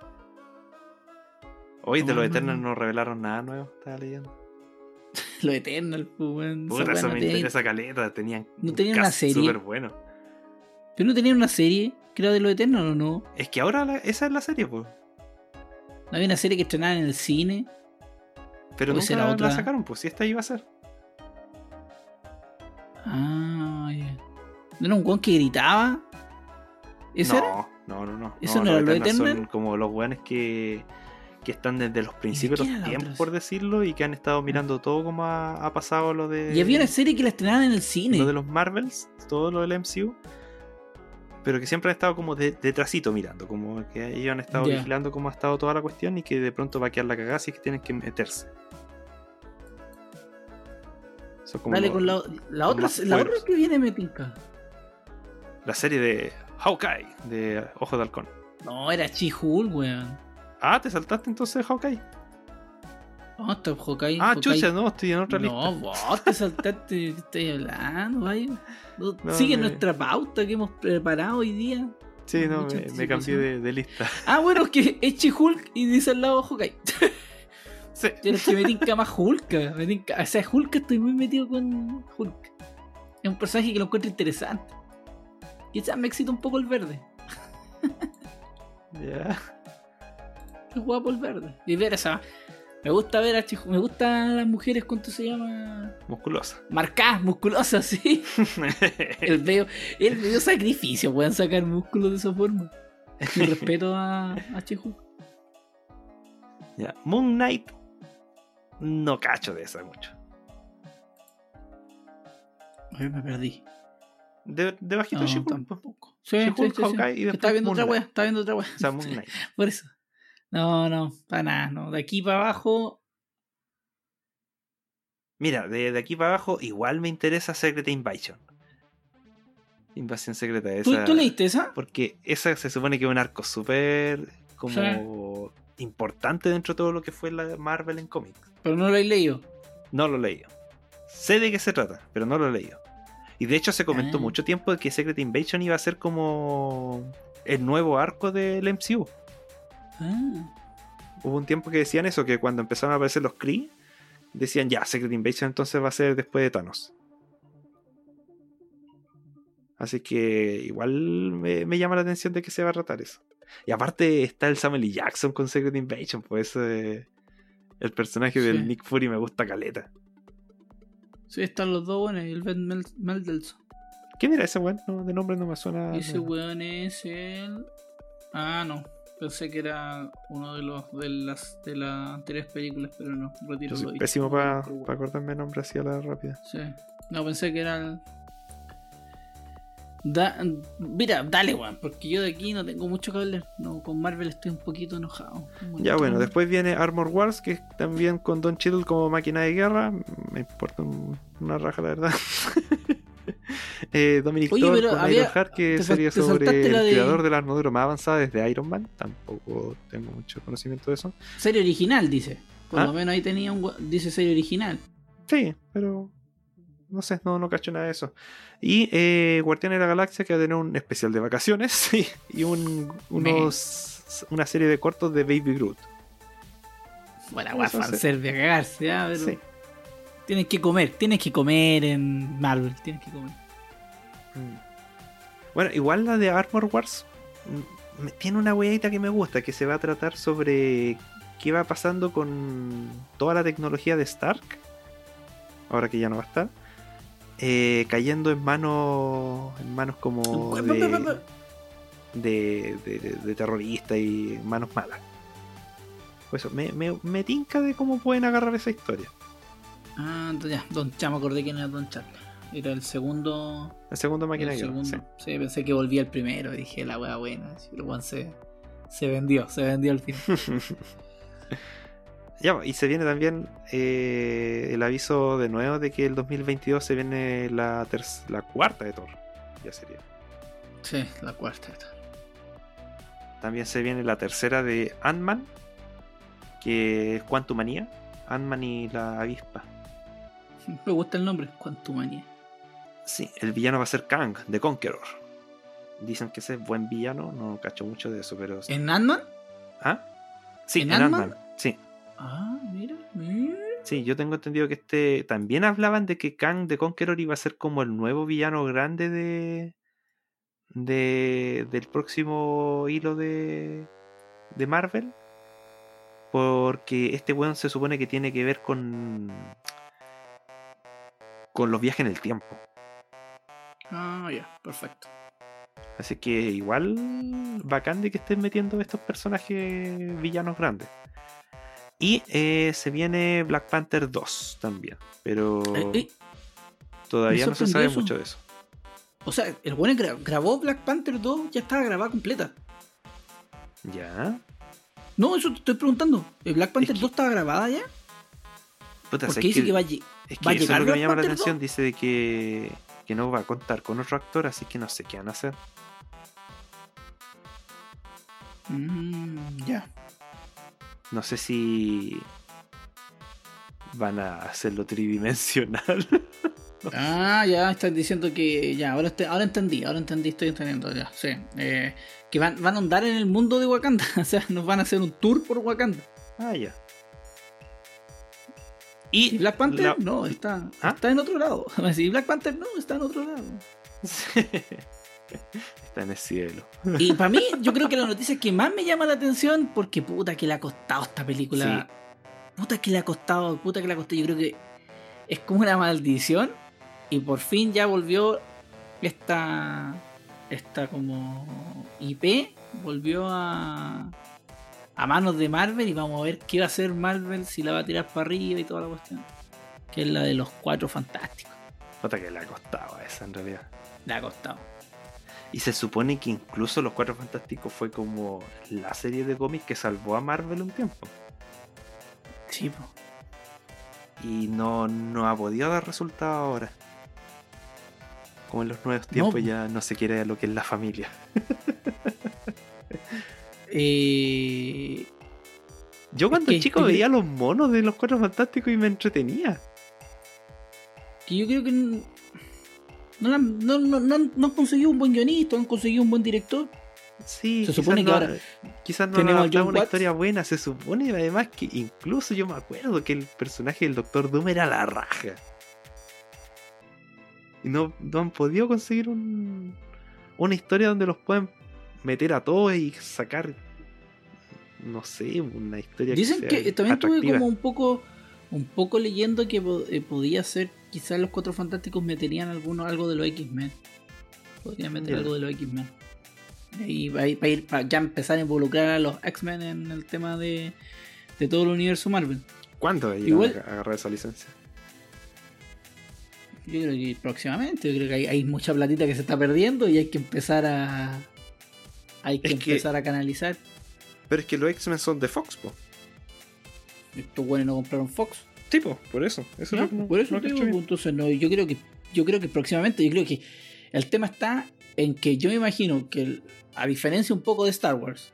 Hoy de No, los no, Eternals no. no revelaron nada nuevo, estaba leyendo. Lo Eternal, pues, weón. Esa Puta, weá eso no me tenía- interesa caleta, tenían ¿No un tenían una cast serie? súper bueno. ¿Pero no tenían una serie que era de lo Eternal o no? Es que ahora la- esa es la serie, pues. ¿No había una serie que estrenaban en el cine? Pero Pues nunca era la, la otra. sacaron, pues si esta iba a ser. Ah, ya. ¿No era un weón que gritaba? ¿Ese no, era? no, no, no. ¿Eso no los era lo Eternals Eternal? son como los weones que, que están desde los principios de qué los era la tiempos, otra? por decirlo, y que han estado mirando todo como ha, ha pasado lo de. Y había una serie que la estrenaban en el cine. Lo de los Marvels, todo lo del M C U. Pero que siempre han estado como de, detrásito mirando, como que ellos han estado Ya. vigilando cómo ha estado toda la cuestión y que de pronto va a quedar la cagada si es que tienen que meterse. Son como Dale los- con la, la los otra, más la otra fueros. que viene me tinca. La serie de Hawkeye, de Ojo de Halcón. No, era She-Hulk, weón. Ah, ¿te saltaste entonces de Hawkeye? No, está Hawkeye. Ah, Hawkeye. chucha, no, estoy en otra No, lista. vos te saltaste, ¿qué estoy hablando, vaya? No, No, Sigue me- nuestra pauta que hemos preparado hoy día. Sí, no, Mucha me, me cambié anticipación. de, de lista. Ah, bueno, es que es She-Hulk y dice al lado Hawkeye. Sí. Pero es que me tinca más Hulk. Me tinca, o sea, Hulk estoy muy metido con Hulk. Es un personaje que lo encuentro interesante. Quizás me excita un poco el verde. Ya. Es guapo el verde. Y ver esa. Me gusta ver a She- me gustan las mujeres, ¿cuánto se llama? Musculosa. Marcadas, musculosas, sí. El medio, el medio sacrificio, pueden sacar músculos de esa forma. Mi respeto a, a She-Hulk. Ya. Moon Knight. No cacho de esa mucho. Ay, me perdí. De, de bajito No, She-Hulk, po. tampoco. Sí, She-Hulk, sí, sí, sí. Hawkeye y después Estaba viendo Moon otra wea, Knight. estaba viendo otra wea. O sea, Moon Knight. Por eso. No, no, para nada, no. De aquí para abajo. Mira, de, de aquí para abajo igual me interesa Secret Invasion. Invasión secreta ¿Tú, esa. ¿Tú leíste esa? Porque esa se supone que es un arco súper como importante dentro de todo lo que fue la Marvel en cómics. Pero no lo he leído. No lo he leído. Sé de qué se trata, pero no lo he leído. Y de hecho se comentó Ah. mucho tiempo de que Secret Invasion iba a ser como el nuevo arco del M C U. Ah. Hubo un tiempo que decían eso, que cuando empezaron a aparecer los Kree, decían ya, Secret Invasion entonces va a ser después de Thanos. Así que igual me, me llama la atención de que se va a tratar eso. Y aparte está el Samuel L. Jackson con Secret Invasion, pues eh, el personaje Sí. del Nick Fury me gusta caleta. Sí, están los dos buenos y el Ben Mel- Mendelsohn. ¿Quién era ese weón? No, de nombre no me suena. Ese weón es el. Ah, no. Pensé que era uno de los de las de las anteriores películas, pero no, retiro Yo lo soy dicho. pésimo para Pero bueno. acordarme el nombre así a la rápida. Sí. No, pensé que era el. Da... Mira, dale, weón, porque yo de aquí no tengo mucho que hablar. No, con Marvel estoy un poquito enojado. Ya bueno, después viene Armor Wars, que es también con Don Cheadle como máquina de guerra. Me importa un- una raja, la verdad. eh, Dominic Oye, Thor pero con había- Ironheart, que te sal- sería te sobre saltaste el la de- creador de la armadura más avanzada desde Iron Man. Tampoco tengo mucho conocimiento de eso. Serie original, dice. Por ¿Ah? lo menos ahí tenía un. we- Dice serie original. Sí, pero no sé, no, no cacho nada de eso. Y eh, Guardianes de la Galaxia, que va a tener un especial de vacaciones y, y un, unos, una serie de cortos de Baby Groot. Bueno, Eso weón, sí. fanservice a cagarse, ¿ah? Pero Sí. tienes que comer, tienes que comer en Marvel, tienes que comer. Mm. Bueno, igual la de Armor Wars mm, me- tiene una hueadita que me gusta, que se va a tratar sobre qué va pasando con toda la tecnología de Stark, ahora que ya no va a estar, eh, cayendo en manos en manos como de, de, de, de- de terroristas y manos malas. Por eso, me, me, me tinca de cómo pueden agarrar esa historia. Ah, entonces ya, Don, ya me acordé quién era Don Charles. Era el segundo. La segunda máquina el de guerra, segundo. sí. Sí, pensé que volvía el primero. Dije, la wea buena. El weón se, se vendió, se vendió al fin. Ya, y se viene también eh, el aviso de nuevo de que el dos mil veintidós se viene la, ter- la cuarta de Thor. Ya sería. Sí, la cuarta. También se viene la tercera de Ant-Man, que es Quantumania. Ant-Man y la avispa. Me gusta el nombre, Quantumania. Sí, el villano va a ser Kang, The Conqueror. Dicen que ese es buen villano, no cacho mucho de eso, pero... ¿En Ant-Man? ¿Ah? Sí, ¿En en Ant-Man? Ant-Man. Sí. Ah, mira, mira. Sí, yo tengo entendido que este... También hablaban de que Kang, The Conqueror, iba a ser como el nuevo villano grande de... de del próximo hilo de... de Marvel. Porque este weón se supone que tiene que ver con... con los viajes en el tiempo. Ah, ya, perfecto. Así que igual bacán de que estén metiendo estos personajes villanos grandes. Y eh, se viene Black Panther dos también. Pero Eh, eh, todavía me no se sorprendió sabe eso. mucho de eso. O sea, el bueno gra- grabó Black Panther dos, ya estaba grabada completa. Ya. No, eso te estoy preguntando. ¿El Black Panther que- dos estaba grabada ya? Puta, Porque ¿sabes dice qué? que va a, lle- Es que ¿va a eso es llegar lo que me Black llama la Panther atención. dos? Dice de que, que no va a contar con otro actor, así que no sé qué van a hacer. Mm, ya. No sé si van a hacerlo tridimensional. Ah, ya estás diciendo que. Ya, ahora, este- ahora entendí, ahora entendí, estoy entendiendo, ya, sí. Eh, que van, van a andar en el mundo de Wakanda. O sea, nos van a hacer un tour por Wakanda. Ah, ya. Y Black Panther la- no, está, ¿Ah? está en otro lado. Y Black Panther no, está en otro lado. Está en el cielo. Y para mí, yo creo que la noticia que más me llama la atención, porque puta que le ha costado esta película. Puta que le ha costado, puta que le ha costado. Yo creo que es como una maldición. Y por fin ya volvió esta. Esta como I P. Volvió a. A manos de Marvel. Y vamos a ver qué va a hacer Marvel. Si la va a tirar para arriba y toda la cuestión. Que es la de los Cuatro Fantásticos. Puta que le ha costado a esa en realidad. Le ha costado. Y se supone que incluso Los Cuatro Fantásticos fue como la serie de cómics que salvó a Marvel un tiempo. Sí, po. Y no, no ha podido dar resultado ahora. Como en los nuevos tiempos No. ya no se quiere lo que es la familia. Eh. Yo cuando que chico este- veía los monos de Los Cuatro Fantásticos y me entretenía. Que yo creo que no, no, la- no, no, no han no han conseguido un buen guionista, no han conseguido un buen director. Sí, Se quizás supone que no, ahora quizás no tenemos nos a John adaptamos una Watts. historia buena, se supone, y además que incluso yo me acuerdo que el personaje del Doctor Doom era la raja. Y no, no han podido conseguir un, una historia donde los puedan meter a todos y sacar, no sé, una historia Dicen que que sea eh, también tuve atractiva. como un poco un poco leyendo que po- eh, podía ser, quizás los Cuatro Fantásticos meterían alguno, algo de los X-Men. Podrían meter Ya. algo de los X-Men. Y para ir, para ir- para ya empezar a involucrar a los X-Men en el tema de, de todo el universo Marvel. ¿Cuándo va a Igual- llegar a agarrar esa licencia? Yo creo que próximamente, yo creo que hay, hay mucha platita que se está perdiendo y hay que empezar a hay que Es que- empezar a canalizar. Pero es que los X-Men son de Fox, po. Estos buenos no compraron Fox. Tipo, por eso. Eso Ya, es lo que- por eso lo te que digo, estoy pues, entonces no, yo creo que yo creo que próximamente, yo creo que el tema está en que yo me imagino que el- a diferencia un poco de Star Wars,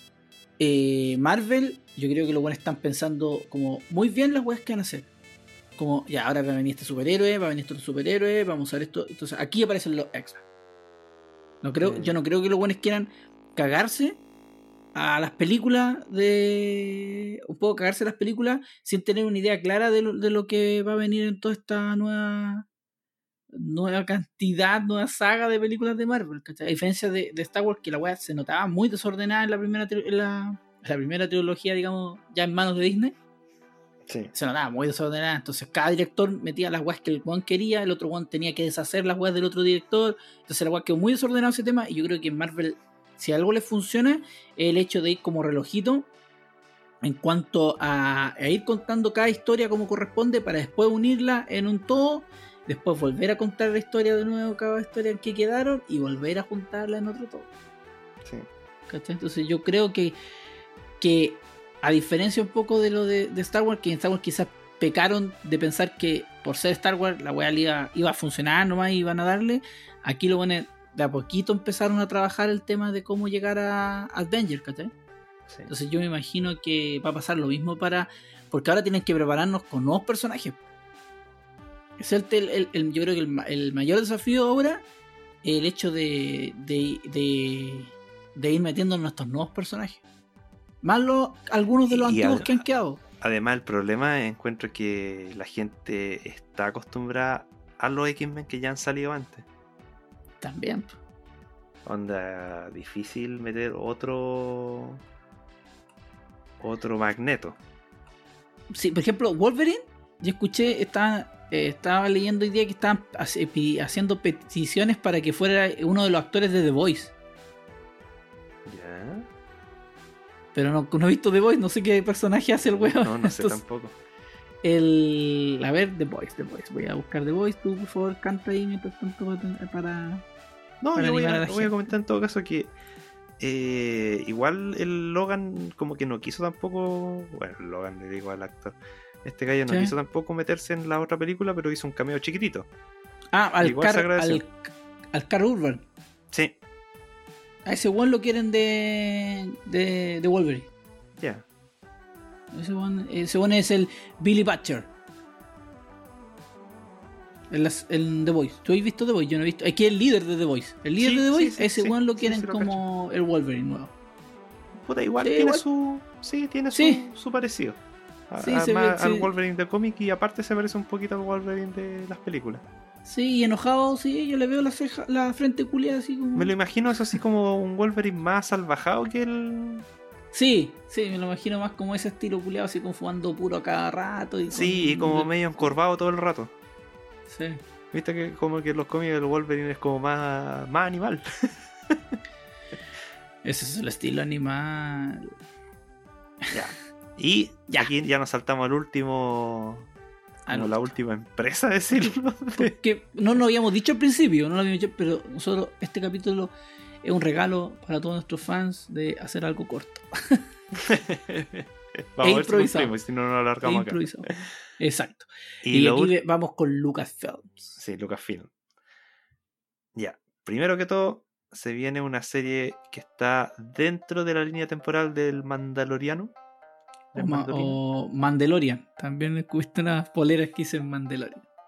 eh, Marvel, yo creo que los buenos están pensando como muy bien las weas que van a hacer. Como, ya, ahora va a venir este superhéroe, va a venir este otro superhéroe, vamos a usar esto. Entonces, aquí aparecen los X-Men. No creo, Mm. Yo no creo que los buenos quieran cagarse a las películas de. Un poco cagarse a las películas sin tener una idea clara de lo, de lo que va a venir en toda esta nueva. Nueva cantidad, nueva saga de películas de Marvel, ¿cachai? A diferencia de, de Star Wars, que la weá se notaba muy desordenada en la primera tri- en la, en la primera trilogía, digamos, ya en manos de Disney. Sí. Se notaba muy desordenada. Entonces cada director metía las weas que el weón quería, el otro weón tenía que deshacer las weas del otro director. Entonces la weá quedó muy desordenado ese tema. Y yo creo que en Marvel, si algo les funciona, es el hecho de ir como relojito en cuanto a, a ir contando cada historia como corresponde para después unirla en un todo. Después volver a contar la historia de nuevo, cada historia en que quedaron, y volver a juntarla en otro todo. Sí. ¿Cachai? Entonces yo creo que, que a diferencia un poco de lo de, de Star Wars, que en Star Wars quizás pecaron de pensar que por ser Star Wars la weá iba, iba a funcionar nomás y iban a darle, aquí lo bueno, de a poquito empezaron a trabajar el tema de cómo llegar a Avengers, ¿cachai? Sí. Entonces yo me imagino que va a pasar lo mismo para... Porque ahora tienen que prepararnos con nuevos personajes. Es el, el, el- el- yo creo que el, el mayor desafío ahora es el hecho de, de, de, de ir metiendo nuestros nuevos personajes. Más los, algunos de los Y antiguos al- que han quedado. Además, el problema es encuentro que la gente está acostumbrada a los X-Men que ya han salido antes. También. Onda, difícil meter otro. Otro Magneto. Sí, por ejemplo, Wolverine, yo escuché, estaba, eh, estaba leyendo hoy día que estaban hace- pi- haciendo peticiones para que fuera uno de los actores de The Voice. ¿Ya? Pero no, no he visto The Voice, no sé qué personaje hace el weón. No, no sé Entonces, tampoco. el, a ver, The Voice, The Voice. Voy a buscar The Voice. Tú, por favor, canta ahí mientras tanto para... para- No, para yo voy animar a a, la voy a gente. comentar en todo caso que eh, igual el Logan como que no quiso tampoco, bueno, el Logan le digo al actor, este gallo no Sí. quiso tampoco meterse en la otra película, pero hizo un cameo chiquitito. Ah, al Igual se Car, agradeció. al, al Carl Urban. Sí, A ese one lo quieren de, de, de Wolverine. ya. Ese one, ese one es el Billy Butcher. El, las- el The Voice. ¿Tú has visto The Voice? Yo no he visto. Aquí el líder de The Voice. El líder Sí, de The sí, Voice, sí, ese sí, one lo sí, quieren sí lo como el Wolverine nuevo. Puta, igual Sí, tiene igual. su. Sí, tiene Sí. su, su parecido. A- Sí, se además, ve- al sí. Wolverine de cómic y aparte se parece un poquito al Wolverine de las películas. Sí, y enojado, sí, yo le veo la ceja, la frente culiada así como. Me lo imagino eso así como un Wolverine más salvajado que el. Sí, sí, me lo imagino más como ese estilo culiado, así como fumando puro a cada rato. Y Sí, con- y como medio encorvado todo el rato. Sí. Viste que como que en los cómics el Wolverine es como más, más animal. Ese es el estilo animal. Ya. Y Ya. aquí ya nos saltamos al último. Ah, Como no. la última empresa, decirlo. Que no lo habíamos dicho al principio, no lo habíamos dicho, pero nosotros, este capítulo es un regalo para todos nuestros fans de hacer algo corto. Vamos a ver si improvisado. cumplimos, si no nos E alargamos acá. improvisado. Exacto. Y, Y, lo aquí ul- ve- vamos con Lucasfilms. Sí, Lucasfilm. Ya. Primero que todo, se viene una serie que está dentro de la línea temporal del Mandaloriano. O, Del Ma- Mandaloriano. o Mandalorian. También escuché unas poleras que dicen Mandalorian.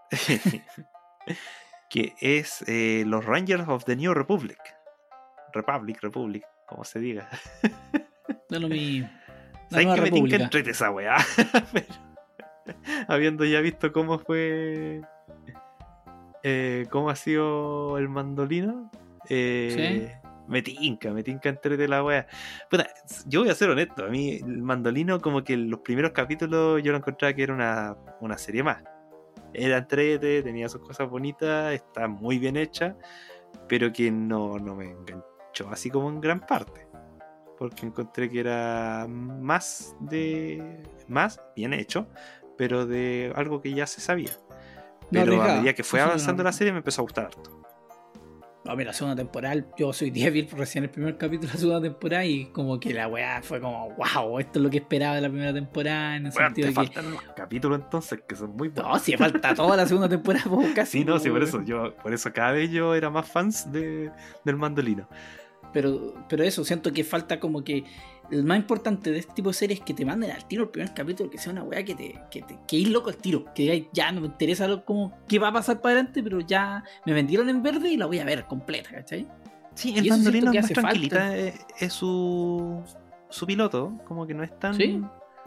que es eh, los Rangers of the New Republic. Republic, Republic, como se diga. Da lo mismo. ¿Sabes que me tinca entrete esa weá? Pero, habiendo ya visto cómo fue. Eh, cómo ha sido el Mandolino. Eh, ¿Sí? Me tinca, me tinca entrete la weá. Puta, yo voy a ser honesto. A mí, el Mandolino, como que en los primeros capítulos yo lo encontraba que era una, una serie más. Era entrete, tenía sus cosas bonitas, está muy bien hecha, pero que no, no me enganchó así como en gran parte. Porque encontré que era más de. Más bien hecho, pero de algo que ya se sabía. Pero no, a medida que fue avanzando no, no. la serie me empezó a gustar harto. No, mira, la segunda temporada, yo soy débil recién el primer capítulo de la segunda temporada y como que la weá fue como, wow, esto es lo que esperaba de la primera temporada. En el bueno, sentido te de faltan que... los capítulos entonces que son muy buenos. No, si falta toda la segunda temporada, pues, casi. Sí, no, sí, por eso, yo, por eso cada vez yo era más fans de, del Mandolino. Pero, pero eso, siento que falta como que el más importante de este tipo de series es que te manden al tiro el primer capítulo, que sea una weá que te, que te que ir loco al tiro, que digáis, ya no me interesa lo, como, qué va a pasar para adelante, pero ya me vendieron en verde y la voy a ver completa, ¿cachai? Sí, el Mandolino es más tranquilita, es, es su, su piloto, como que no es tan... ¿Sí?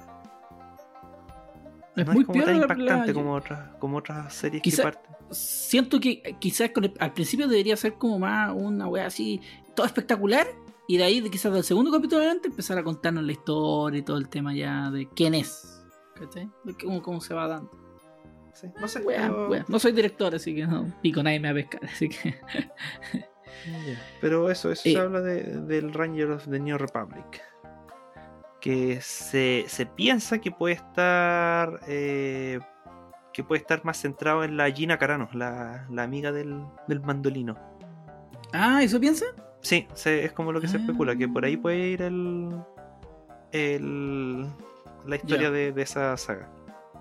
No es, es muy como tan impactante la... como, otras, como otras series Quizá, que parten. Siento que quizás con el, al principio debería ser como más una wea así, todo espectacular, y de ahí, de quizás del segundo capítulo adelante, empezar a contarnos la historia y todo el tema ya de quién es, ¿cachai? De cómo, cómo se va dando. Sí, no sé, wea, pero... wea. No soy director, así que no pico nadie me va a pescar, así que... yeah. Pero eso, eso eh, se habla de, del Ranger of the New Republic. Que se, se piensa que puede estar eh, que puede estar más centrado en la Gina Carano, la, la amiga del, del Mandolino. Ah, ¿eso piensa? Sí, se, es como lo que ah. se especula, que por ahí puede ir el, el la historia yeah. de, de esa saga.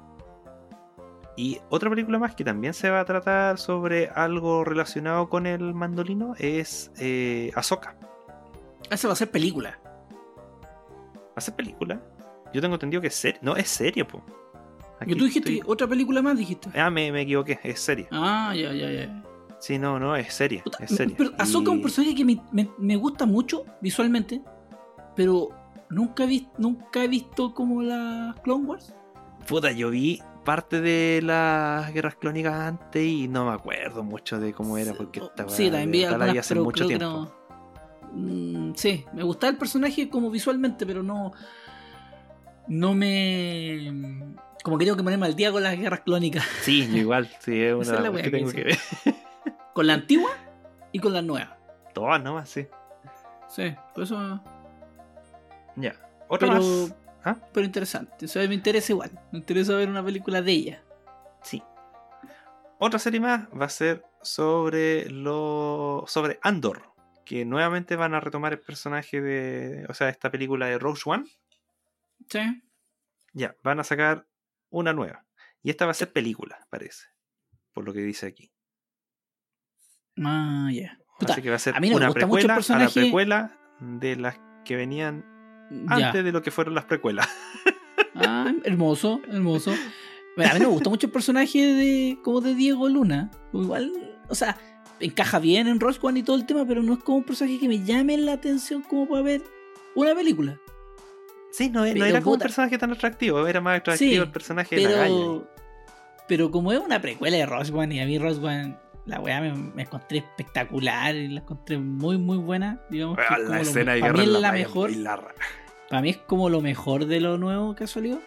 Y otra película más que también se va a tratar sobre algo relacionado con el Mandolino es eh, Ahsoka. Esa va a ser película. ¿Hace película? Yo tengo entendido que es serie. No, es serie, po. Aquí tú dijiste estoy... otra película más, dijiste. Ah, me, me equivoqué, es serie. Ah, ya, ya, ya. Sí, no, no, es serie. Puta, es serie. Pero Ahsoka es y... un personaje que me, me, me gusta mucho visualmente, pero nunca he, visto, nunca he visto como las Clone Wars. Puta, yo vi parte de las guerras clónicas antes y no me acuerdo mucho de cómo era, porque estaba. Sí, también vi algunas, hace pero mucho creo tiempo. Que no. Mm, sí, me gustaba el personaje como visualmente, pero no no me como que tengo que ponerme al día con las guerras clónicas. Sí, igual, sí, es una es la que tengo que ver. Con la antigua y con la nueva. Todas nomás, sí. Sí, por eso. Ya, otra pero, más. ¿Ah? Pero interesante, o sea, me interesa igual. Me interesa ver una película de ella. Sí. Otra serie más va a ser sobre lo sobre Andor. Que nuevamente van a retomar el personaje de... O sea, esta película de Rogue One. Sí. Ya, van a sacar una nueva. Y esta va a ser película, parece. Por lo que dice aquí. Ah, ya. Yeah. Así que va a ser a mí no una precuela personaje... a la precuela de las que venían antes yeah. de lo que fueron las precuelas. Ah, hermoso, hermoso. Bueno, a mí me gusta mucho el personaje de como de Diego Luna. Igual, o sea... encaja bien en Rogue One y todo el tema, pero no es como un personaje que me llame la atención como para ver una película. Sí, no, no era como puta. un personaje tan atractivo, era más atractivo sí, el personaje pero, de la galla. Pero como es una precuela de Rogue One, y a mí Rogue One, la weá me, me encontré espectacular, y la encontré muy, muy buena. Digamos bueno, que la es escena lo, para mí es la la mejor. Para mí es como lo mejor de lo nuevo que ha salido.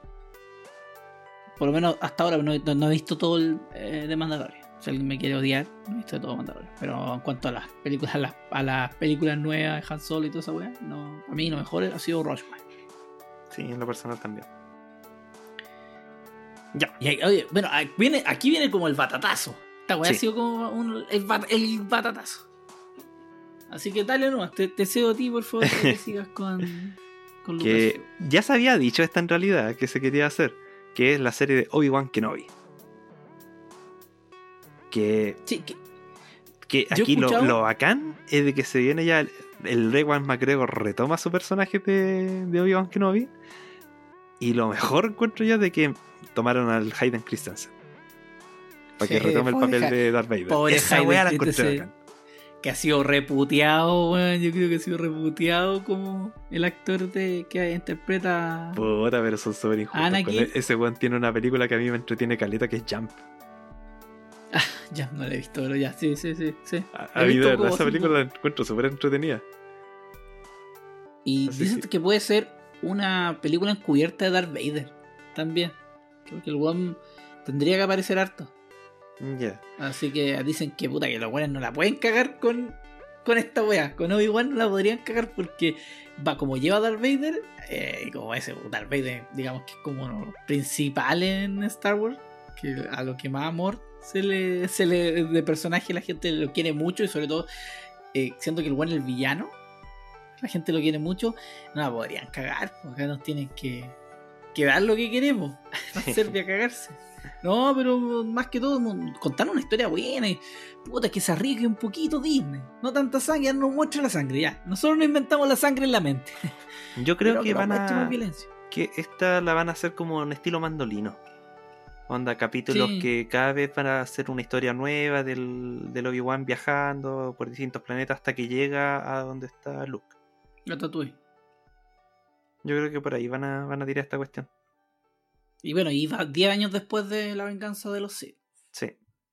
Por lo menos hasta ahora no, no, no he visto todo el eh, de Mandalorian. Si alguien me quiere odiar, no he visto de todo Mandalorian. Pero en cuanto a las películas, a las, a las películas nuevas de Han Solo y toda esa weá, no, a mí lo mejor ha sido Rogue One. Sí, en lo personal también. Ya. Y, oye, bueno, aquí viene, aquí viene como el batatazo. Esta weá sí. ha sido como un, el, bat, el batatazo. Así que dale nomás, te, te cedo a ti, por favor, que sigas con, con Lucas. Que ya se había dicho esta en realidad que se quería hacer, que es la serie de Obi-Wan Kenobi. Que, sí, que, que aquí lo, lo bacán es de que se viene ya el, el Ewan McGregor retoma su personaje de, de Obi-Wan Kenobi, y lo mejor encuentro yo de que tomaron al Hayden Christensen. Para que retome el papel ja- de Darth Vader. Pobre Esa weá la encontré bacán. Que ha sido reputeado, weón. Yo creo que ha sido reputeado como el actor de que interpreta. Puta, pero son súper injustos. Ese weón tiene una película que a mí me entretiene caleta, que es Jump. Ah, ya, no la he visto, pero ya, sí, sí, sí. sí. A, a mí de verdad esa película la encuentro súper entretenida. Y Así dicen que... que puede ser una película encubierta de Darth Vader también. Creo que el weón tendría que aparecer harto. Ya. Yeah. Así que dicen que puta que los weones no la pueden cagar con, con esta wea. Con Obi-Wan no la podrían cagar porque va como lleva a Darth Vader. Eh, y como ese Darth Vader, digamos que es como uno principal en Star Wars. Que a lo que más amor se le, se le de personaje la gente lo quiere mucho. Y sobre todo eh, siendo que el weón es el villano, la gente lo quiere mucho. No la podrían cagar porque acá nos tienen que, que dar lo que queremos. No sirve a cagarse. No, pero más que todo contar una historia buena y puta que se arriesgue un poquito Disney. No tanta sangre, ya nos muestra la sangre ya. Nosotros no inventamos la sangre en la mente. Yo creo pero que van a que esta la van a hacer como en estilo Mandolino. Onda capítulos sí. Que cada vez van a hacer una historia nueva del, del Obi-Wan viajando por distintos planetas hasta que llega a donde está Luke. La Tatooine. Yo creo que por ahí van a, van a tirar esta cuestión. Y bueno, y va diez años después de la venganza de los Sith. Sí.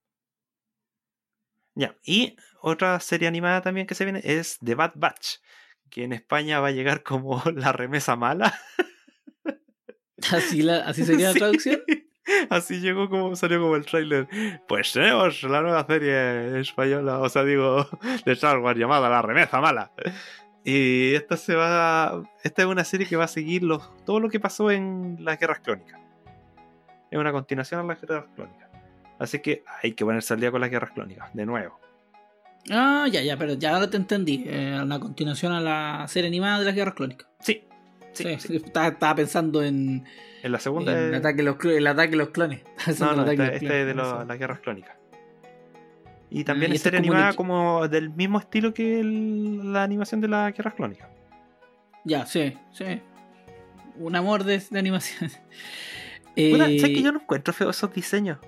Ya, y otra serie animada también que se viene es The Bad Batch, que en España va a llegar como La Remesa Mala. ¿Así, la, así sería sí. La traducción? Así llegó como salió como el tráiler. Pues tenemos la nueva serie española, o sea, digo, de Star Wars llamada La Remesa Mala. Y esta se va a, esta es una serie que va a seguir los, todo lo que pasó en las Guerras Clónicas. Es una continuación a las Guerras Clónicas. Así que hay que ponerse al día con las Guerras Clónicas, de nuevo. Ah, ya, ya, pero ya ahora te entendí. Eh, una continuación a la serie animada de las Guerras Clónicas. Sí. Sí, sí, sí. Estaba, estaba pensando en... En la segunda... En el, ataque los, el ataque de los clones. No, no, esta, esta es de lo, las Guerras Clónicas. Y también ah, es serie animada el... como del mismo estilo que el, la animación de las Guerras Clónicas. Ya, sí, sí. Un amor de, de animación. Bueno, eh, ¿sabes que yo no encuentro feo esos diseños?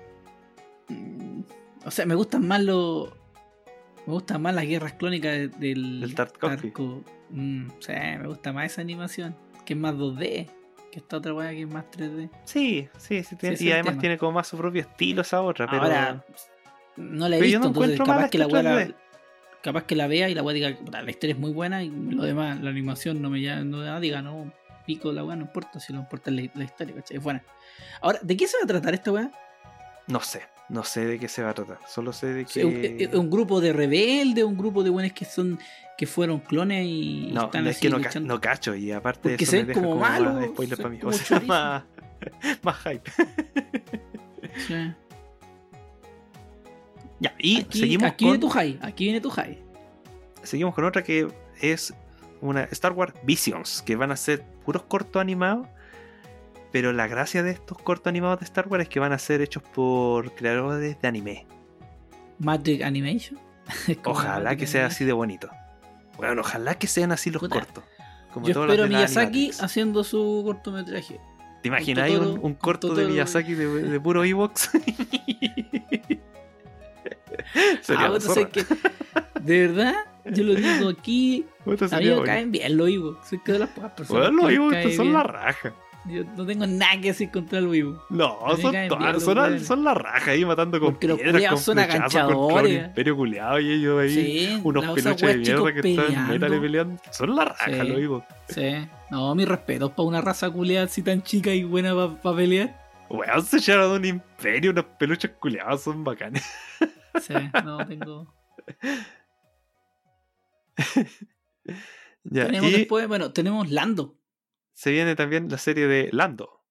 O sea, me gustan más los... Me gustan más las Guerras Clónicas del... Del Tarkovsky. Mm, o sea, me gusta más esa animación, que es más dos D, que esta otra weá que es más tres D. Sí, sí, sí. Tiene, sí y además tema. Tiene como más su propio estilo esa otra, pero... Ahora, no la he visto, no entonces capaz que la weá... Capaz que la vea y la weá diga, la historia es muy buena y lo demás, la animación no me ya, no diga, no, pico la weá, no importa, si no importa la, la historia, ¿cachai? Es buena. Ahora, ¿de qué se va a tratar esta weá? No sé, no sé de qué se va a tratar. Solo sé de que... ¿Es un, un grupo de rebeldes? ¿Un grupo de buenos que son que fueron clones y no, están es así que no, luchando? no cacho y aparte porque eso se me ven deja como, como malos, más spoiler para mí. O sea, chorizo. más, más hype. Sí. Ya, y aquí, seguimos aquí con... viene tu high, aquí viene tu high. Seguimos con otra que es una Star Wars Visions, que van a ser puros cortos animados. Pero la gracia de estos cortos animados de Star Wars es que van a ser hechos por creadores de anime. Magic Animation. Ojalá que sea así de bonito. Bueno, ojalá que sean así los Puta. cortos. Como yo espero a Miyazaki haciendo su cortometraje. ¿Te imaginas un, un, un corto de Miyazaki de, de puro Ewoks? Sería ah, bueno, que, de verdad, yo lo digo aquí. A mí me caen bien los Ewoks. Soy que de las pocas personas. Bueno, los Ewoks son bien. La raja. Yo no tengo nada que decir contra el Weibo. No, son, todas, son, son la raja ahí matando con porque piedras, los con son con el imperio culiado y ellos ahí, sí, unos peluches de mierda que peleando. Están metales peleando. Son la raja, sí, los Weibo. Sí, no, mis respetos para una raza culiada así tan chica y buena para pa pelear. Weón, se echaron de un imperio, unos peluches culiados, son bacanes. Sí, no, tengo... ya, tenemos y... después, bueno, tenemos Lando. Se viene también la serie de Lando.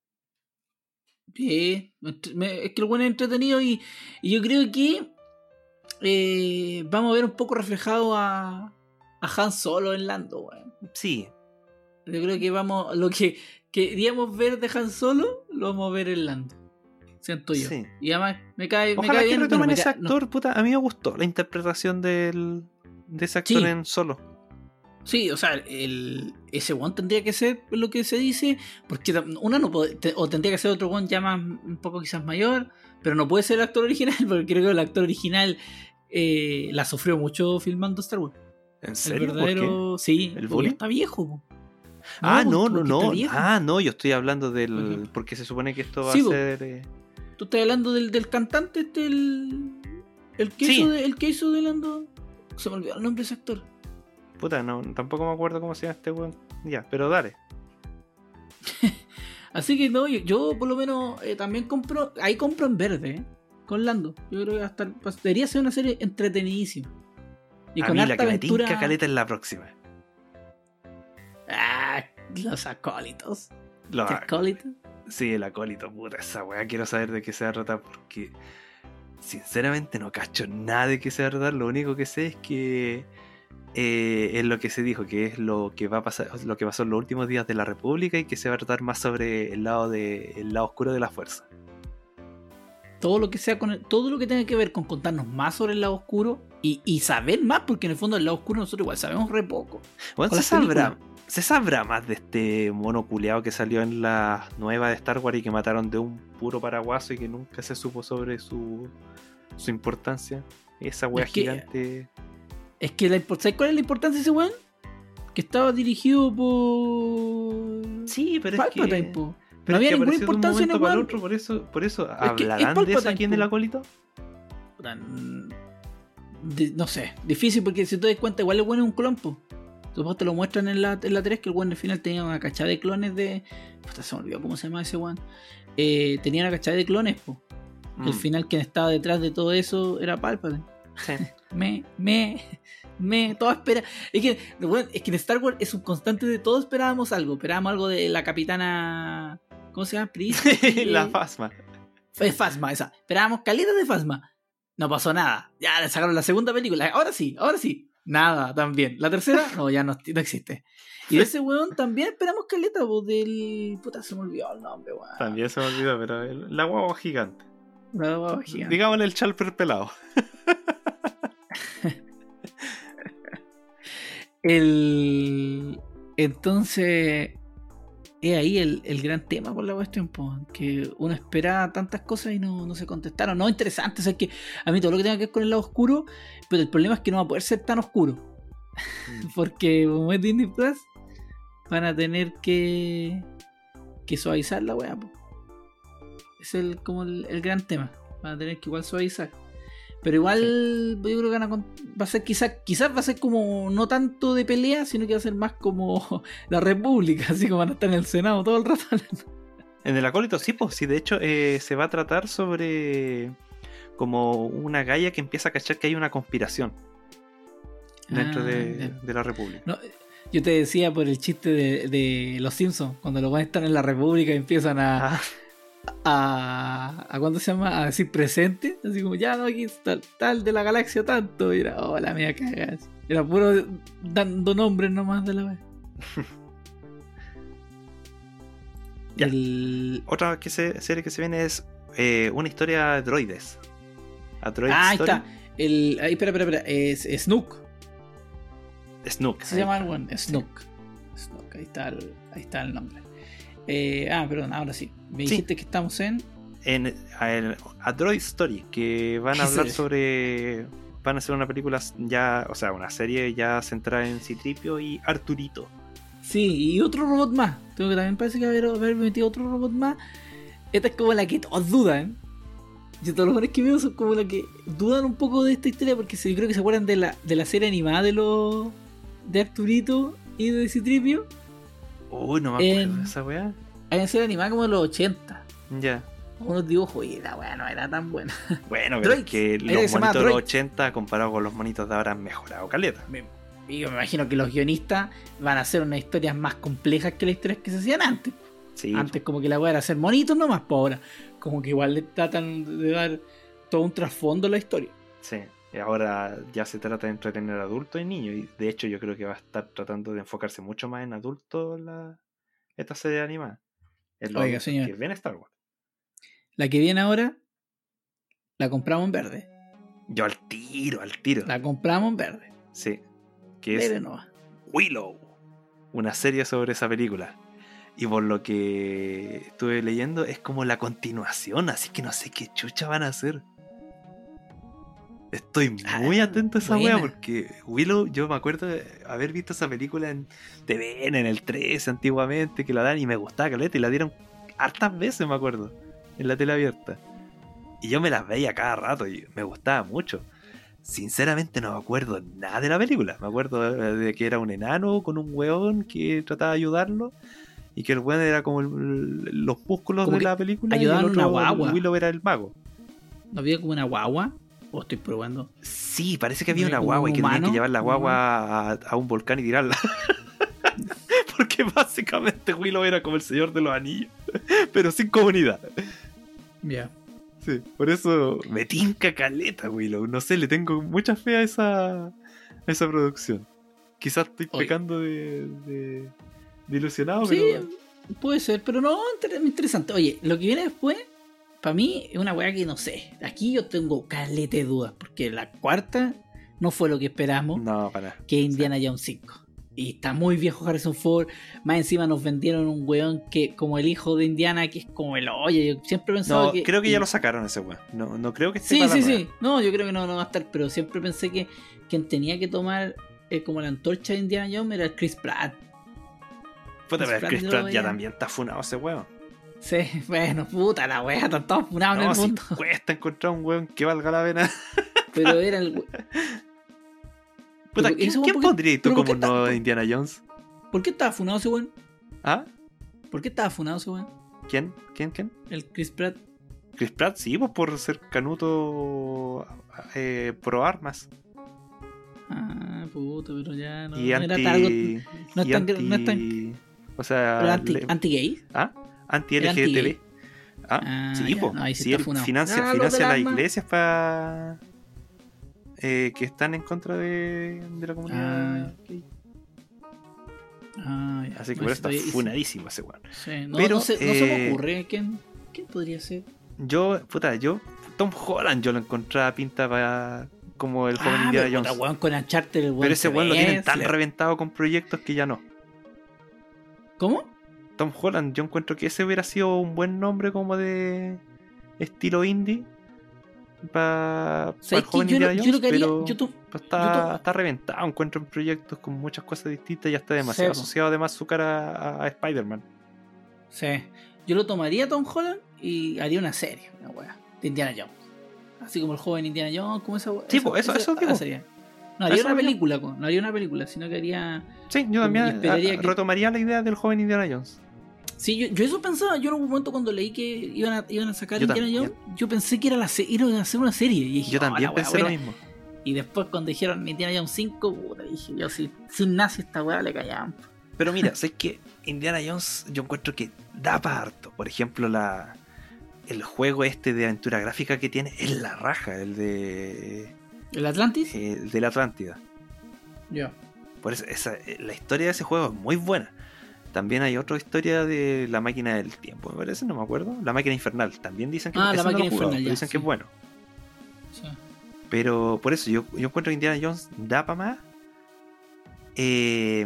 Sí, es que el bueno es entretenido y, y yo creo que eh, vamos a ver un poco reflejado a, a Han Solo en Lando, weón. Sí. Yo creo que vamos, lo que queríamos ver de Han Solo, lo vamos a ver en Lando. Siento yo. Sí. Y además me cae, Ojalá me cae que bien. retomen no, ese cae, actor, no. puta. A mí me gustó la interpretación del, de ese actor sí. en Solo. Sí, o sea, el, ese one tendría que ser lo que se dice, porque una no puede, te, o tendría que ser otro one ya más, un poco quizás mayor, pero no puede ser el actor original, porque creo que el actor original eh, la sufrió mucho filmando Star Wars. ¿En serio? El verdadero, ¿Por qué? sí, ¿El porque bully? está viejo. No, ah, no, no, porque no. está viejo. Ah, no, yo estoy hablando del. Porque, porque se supone que esto va sí, a ser. Eh... Tú estás hablando del, del cantante, este, el, el que Sí. hizo de, el que hizo de Lando. Se me olvidó el nombre de ese actor. Puta, no, tampoco me acuerdo cómo se llama este weón. Ya, pero dale. Así que no, yo, yo por lo menos eh, también compro. Ahí compro en verde, ¿eh? Con Lando. Yo creo que hasta debería ser una serie entretenidísima. Y a con mí harta la que aventura. me tinca caleta es la próxima. Ah, los acólitos. Los ¿Qué acólitos? Sí, el acólito, puta, esa weá. Quiero saber de qué se va a tratar porque sinceramente no cacho nada de qué se va a tratar. Lo único que sé es que eh, es lo que se dijo, que es lo que va a pasar, lo que pasó en los últimos días de la República y que se va a tratar más sobre el lado de el lado oscuro de la fuerza. Todo lo que sea con el, todo lo que tenga que ver con contarnos más sobre el lado oscuro y, y saber más, porque en el fondo el lado oscuro nosotros igual sabemos re poco. Bueno, se sabrá, se sabrá más de este mono culeado que salió en la nueva de Star Wars y que mataron de un puro paraguaso y que nunca se supo sobre su, su importancia. Esa wea es que, gigante. Es que la, ¿sabes cuál es la importancia de ese weón? Que estaba dirigido por. Sí, pero Palpatine, es que. po. Pero no había es que ninguna apareció importancia de en un el momento para weón. otro, por eso, por eso Es que ¿hablarán es de eso aquí en po. el acólito? De, no sé, difícil porque si te das cuenta, igual el weón es un clon, po. Supongo te lo muestran en la, en la tres que el weón al final tenía una cachada de clones de. Puta, se me olvidó cómo se llama ese weón. Eh, tenía una cachada de clones, po. Mm. Al final quien estaba detrás de todo eso era Palpatine. Sí. me, me, me, todo espera. Es que, bueno, es que en Star Wars es un constante de todos esperábamos algo. Esperábamos algo de la capitana. ¿Cómo se llama? Pris. La Phasma. Es Phasma, esa. Esperábamos caleta de Phasma. No pasó nada. Ya le sacaron la segunda película. Ahora sí, ahora sí. Nada, también. La tercera, no, ya no, no existe. Y de ese weón también esperamos caleta, pues, del. Puta, se me olvidó el nombre, weón. También se me olvidó, pero el, la guagua gigante. La guagua gigante. Digámosle el Chalper pelado. el. Entonces. Es ahí el, el gran tema por la cuestión, pues, que uno esperaba tantas cosas y no, no se contestaron. No, interesante, o sea, que a mí todo lo que tenga que ver con el lado oscuro, pero el problema es que no va a poder ser tan oscuro. Mm. Porque como es Disney Plus, van a tener que, que suavizar la weá, pues. Es el, como el, el gran tema. Van a tener que igual suavizar. Pero igual sí. Yo creo que van a, va a ser quizás quizás va a ser como no tanto de pelea, sino que va a ser más como la República, así como van a estar en el Senado todo el rato. En el acólito sí, pues sí, de hecho eh, se va a tratar sobre como una galla que empieza a cachar que hay una conspiración dentro ah, de, de la República. No, yo te decía por el chiste de, de los Simpsons, cuando los van a estar en la República y empiezan a... Ah. A, a cuándo se llama a decir presente, así como ya no aquí tal, tal de la galaxia tanto, y era oh la mía cagas, era puro dando nombres nomás de la vez. El... Otra que se, serie que se viene es eh, una historia de droides. A droid ah, ahí Story. Está. El, ahí, espera, espera, espera. Es Snook. Snook. Se llama algo Snook. Sí. Snook. Ahí está el, ahí está el nombre. Eh, ah, perdón, ahora sí. Me dijiste sí. que estamos en. En a, a Droid Story, que van a hablar sobre. Van a hacer una película ya, o sea, una serie ya centrada en C-tripio y Arturito. Sí, y otro robot más. Tengo que también parece que haber, haber metido otro robot más. Esta es como la que todos dudan. Yo todos los jóvenes que veo son como la que dudan un poco de esta historia porque yo creo que se acuerdan de la, de la serie animada de los de Arturito y de C-tripio. Uy, no me acuerdo en, de esa weá. Hay una serie animada como de los ochenta. Ya. Yeah. Unos dibujos y la weá no era tan buena. Bueno, pero es que los que monitos de los ochenta comparado con los monitos de ahora han mejorado caleta. Me, yo me imagino que los guionistas van a hacer unas historias más complejas que las historias que se hacían antes. Sí. Antes como que la weá era hacer monitos nomás, por ahora. Como que igual le tratan de dar todo un trasfondo a la historia. Sí. Y ahora ya se trata de entretener a adultos y niños. Y de hecho yo creo que va a estar tratando de enfocarse mucho más en adultos la, esta serie animada. Es lo Oiga, señor. Que viene Star Wars. La que viene ahora, la compramos en verde. Yo al tiro, al tiro. La compramos en verde. Sí. Que es no. Willow, una serie sobre esa película. Y por lo que estuve leyendo, es como la continuación, así que no sé qué chucha van a hacer. Estoy muy ah, atento a esa wea porque Willow, yo me acuerdo de haber visto esa película en T V N, en el trece antiguamente, que la dan y me gustaba caleta y la dieron hartas veces, me acuerdo, en la tele abierta. Y yo me las veía cada rato y me gustaba mucho. Sinceramente no me acuerdo nada de la película. Me acuerdo de que era un enano con un weón que trataba de ayudarlo y que el weón era como el, los músculos de la película y el otro, una guagua. Willow era el mago. ¿No había como una guagua? ¿O estoy probando? Sí, parece que había una guagua y que tenían que llevar la guagua a, a un volcán y tirarla. Porque básicamente Willow era como el señor de los anillos, pero sin comunidad. Ya. Yeah. Sí, por eso me tinca caleta Willow. No sé, le tengo mucha fe a esa, a esa producción. Quizás estoy Oye. pecando de, de, de ilusionado, sí, pero... puede ser, pero no, interesante. Oye, lo que viene después... Para mí es una weá que no sé. Aquí yo tengo caleta de dudas. Porque la cuarta no fue lo que esperamos. No, para. Que Indiana sí. Jones cinco. Y está muy viejo Harrison Ford. Más encima nos vendieron un weón que como el hijo de Indiana, que es como el oye. Yo siempre he pensado no, que. Creo que y... ya lo sacaron ese weón. No, no creo que esté Sí, para sí, la sí. No, yo creo que no, no va a estar. Pero siempre pensé que quien tenía que tomar eh, como la antorcha de Indiana Jones era el Chris Pratt. Puta, pero Chris Pratt ya también está funado ese weón. Sí, bueno, puta la wea, están todos funados no, en el mundo. Si cuesta encontrar un weón que valga la pena. Pero era el weón. Puta, ¿quién, ¿quién pondría tú como no está, Indiana Jones? ¿Por qué estaba funado ese weón? ¿Ah? ¿Por qué estaba funado ese weón? ¿Quién? ¿Quién? ¿Quién? El Chris Pratt. Chris Pratt, sí, pues por ser canuto eh, pro armas. Ah, puta, pero ya no, y no anti, era algo. No es tan. Anti, no es tan o sea. Anti, le, ¿Anti-gay? ¿Ah? Anti-L G B T. Ah, ah, sí, po. No, sí, él financia, ah, financia las iglesias para eh, que están en contra de, de la comunidad. Ah, okay. ah, ya. Así que no, por eso está funadísimo ese weón. Sí, no, pero no se, eh, no se me ocurre quién, quién podría ser. Yo, puta, yo Tom Holland yo lo encontraba pinta para como el joven ah, Indiana Jones. Puta, weón, con Uncharted, el pero ese weón lo tienen tan le... reventado con proyectos que ya no. ¿Cómo? Tom Holland, yo encuentro que ese hubiera sido un buen nombre como de estilo indie para pa el joven Indiana Jones, pero YouTube, está, YouTube. está reventado, encuentro en proyectos con muchas cosas distintas y ya está demasiado sí, asociado además su cara a, a Spider-Man. Sí, yo lo tomaría a Tom Holland y haría una serie, una wea, de Indiana Jones. Así como el joven Indiana Jones, como esa wea. Sí, pues eso, eso, eso sería. No haría eso una película, no. no haría una película, sino que haría... Sí, yo también a, que... retomaría la idea del joven Indiana Jones. Sí, yo, yo eso pensaba, yo en un momento cuando leí que iban a, iban a sacar yo Indiana Jones, yo pensé que era la se- iban a hacer una serie. Y dije, yo también oh, pensé buena. lo mismo. Y después cuando dijeron Indiana Jones cinco, puta, dije, yo si, sin nazi esta weá le callaban. Pero mira, sé que Indiana Jones yo encuentro que da para harto. Por ejemplo, la el juego este de aventura gráfica que tiene es la raja, el de... ¿El Atlantis? Eh, el de la Atlántida. Ya. Yeah. Por eso, esa, la historia de ese juego es muy buena. También hay otra historia de la máquina del tiempo, me parece, no me acuerdo. La máquina infernal, también dicen que, ah, la máquina no jugado, infernal, ya, dicen sí. que es bueno. Sí. Pero por eso yo, yo encuentro que Indiana Jones da para más. Eh,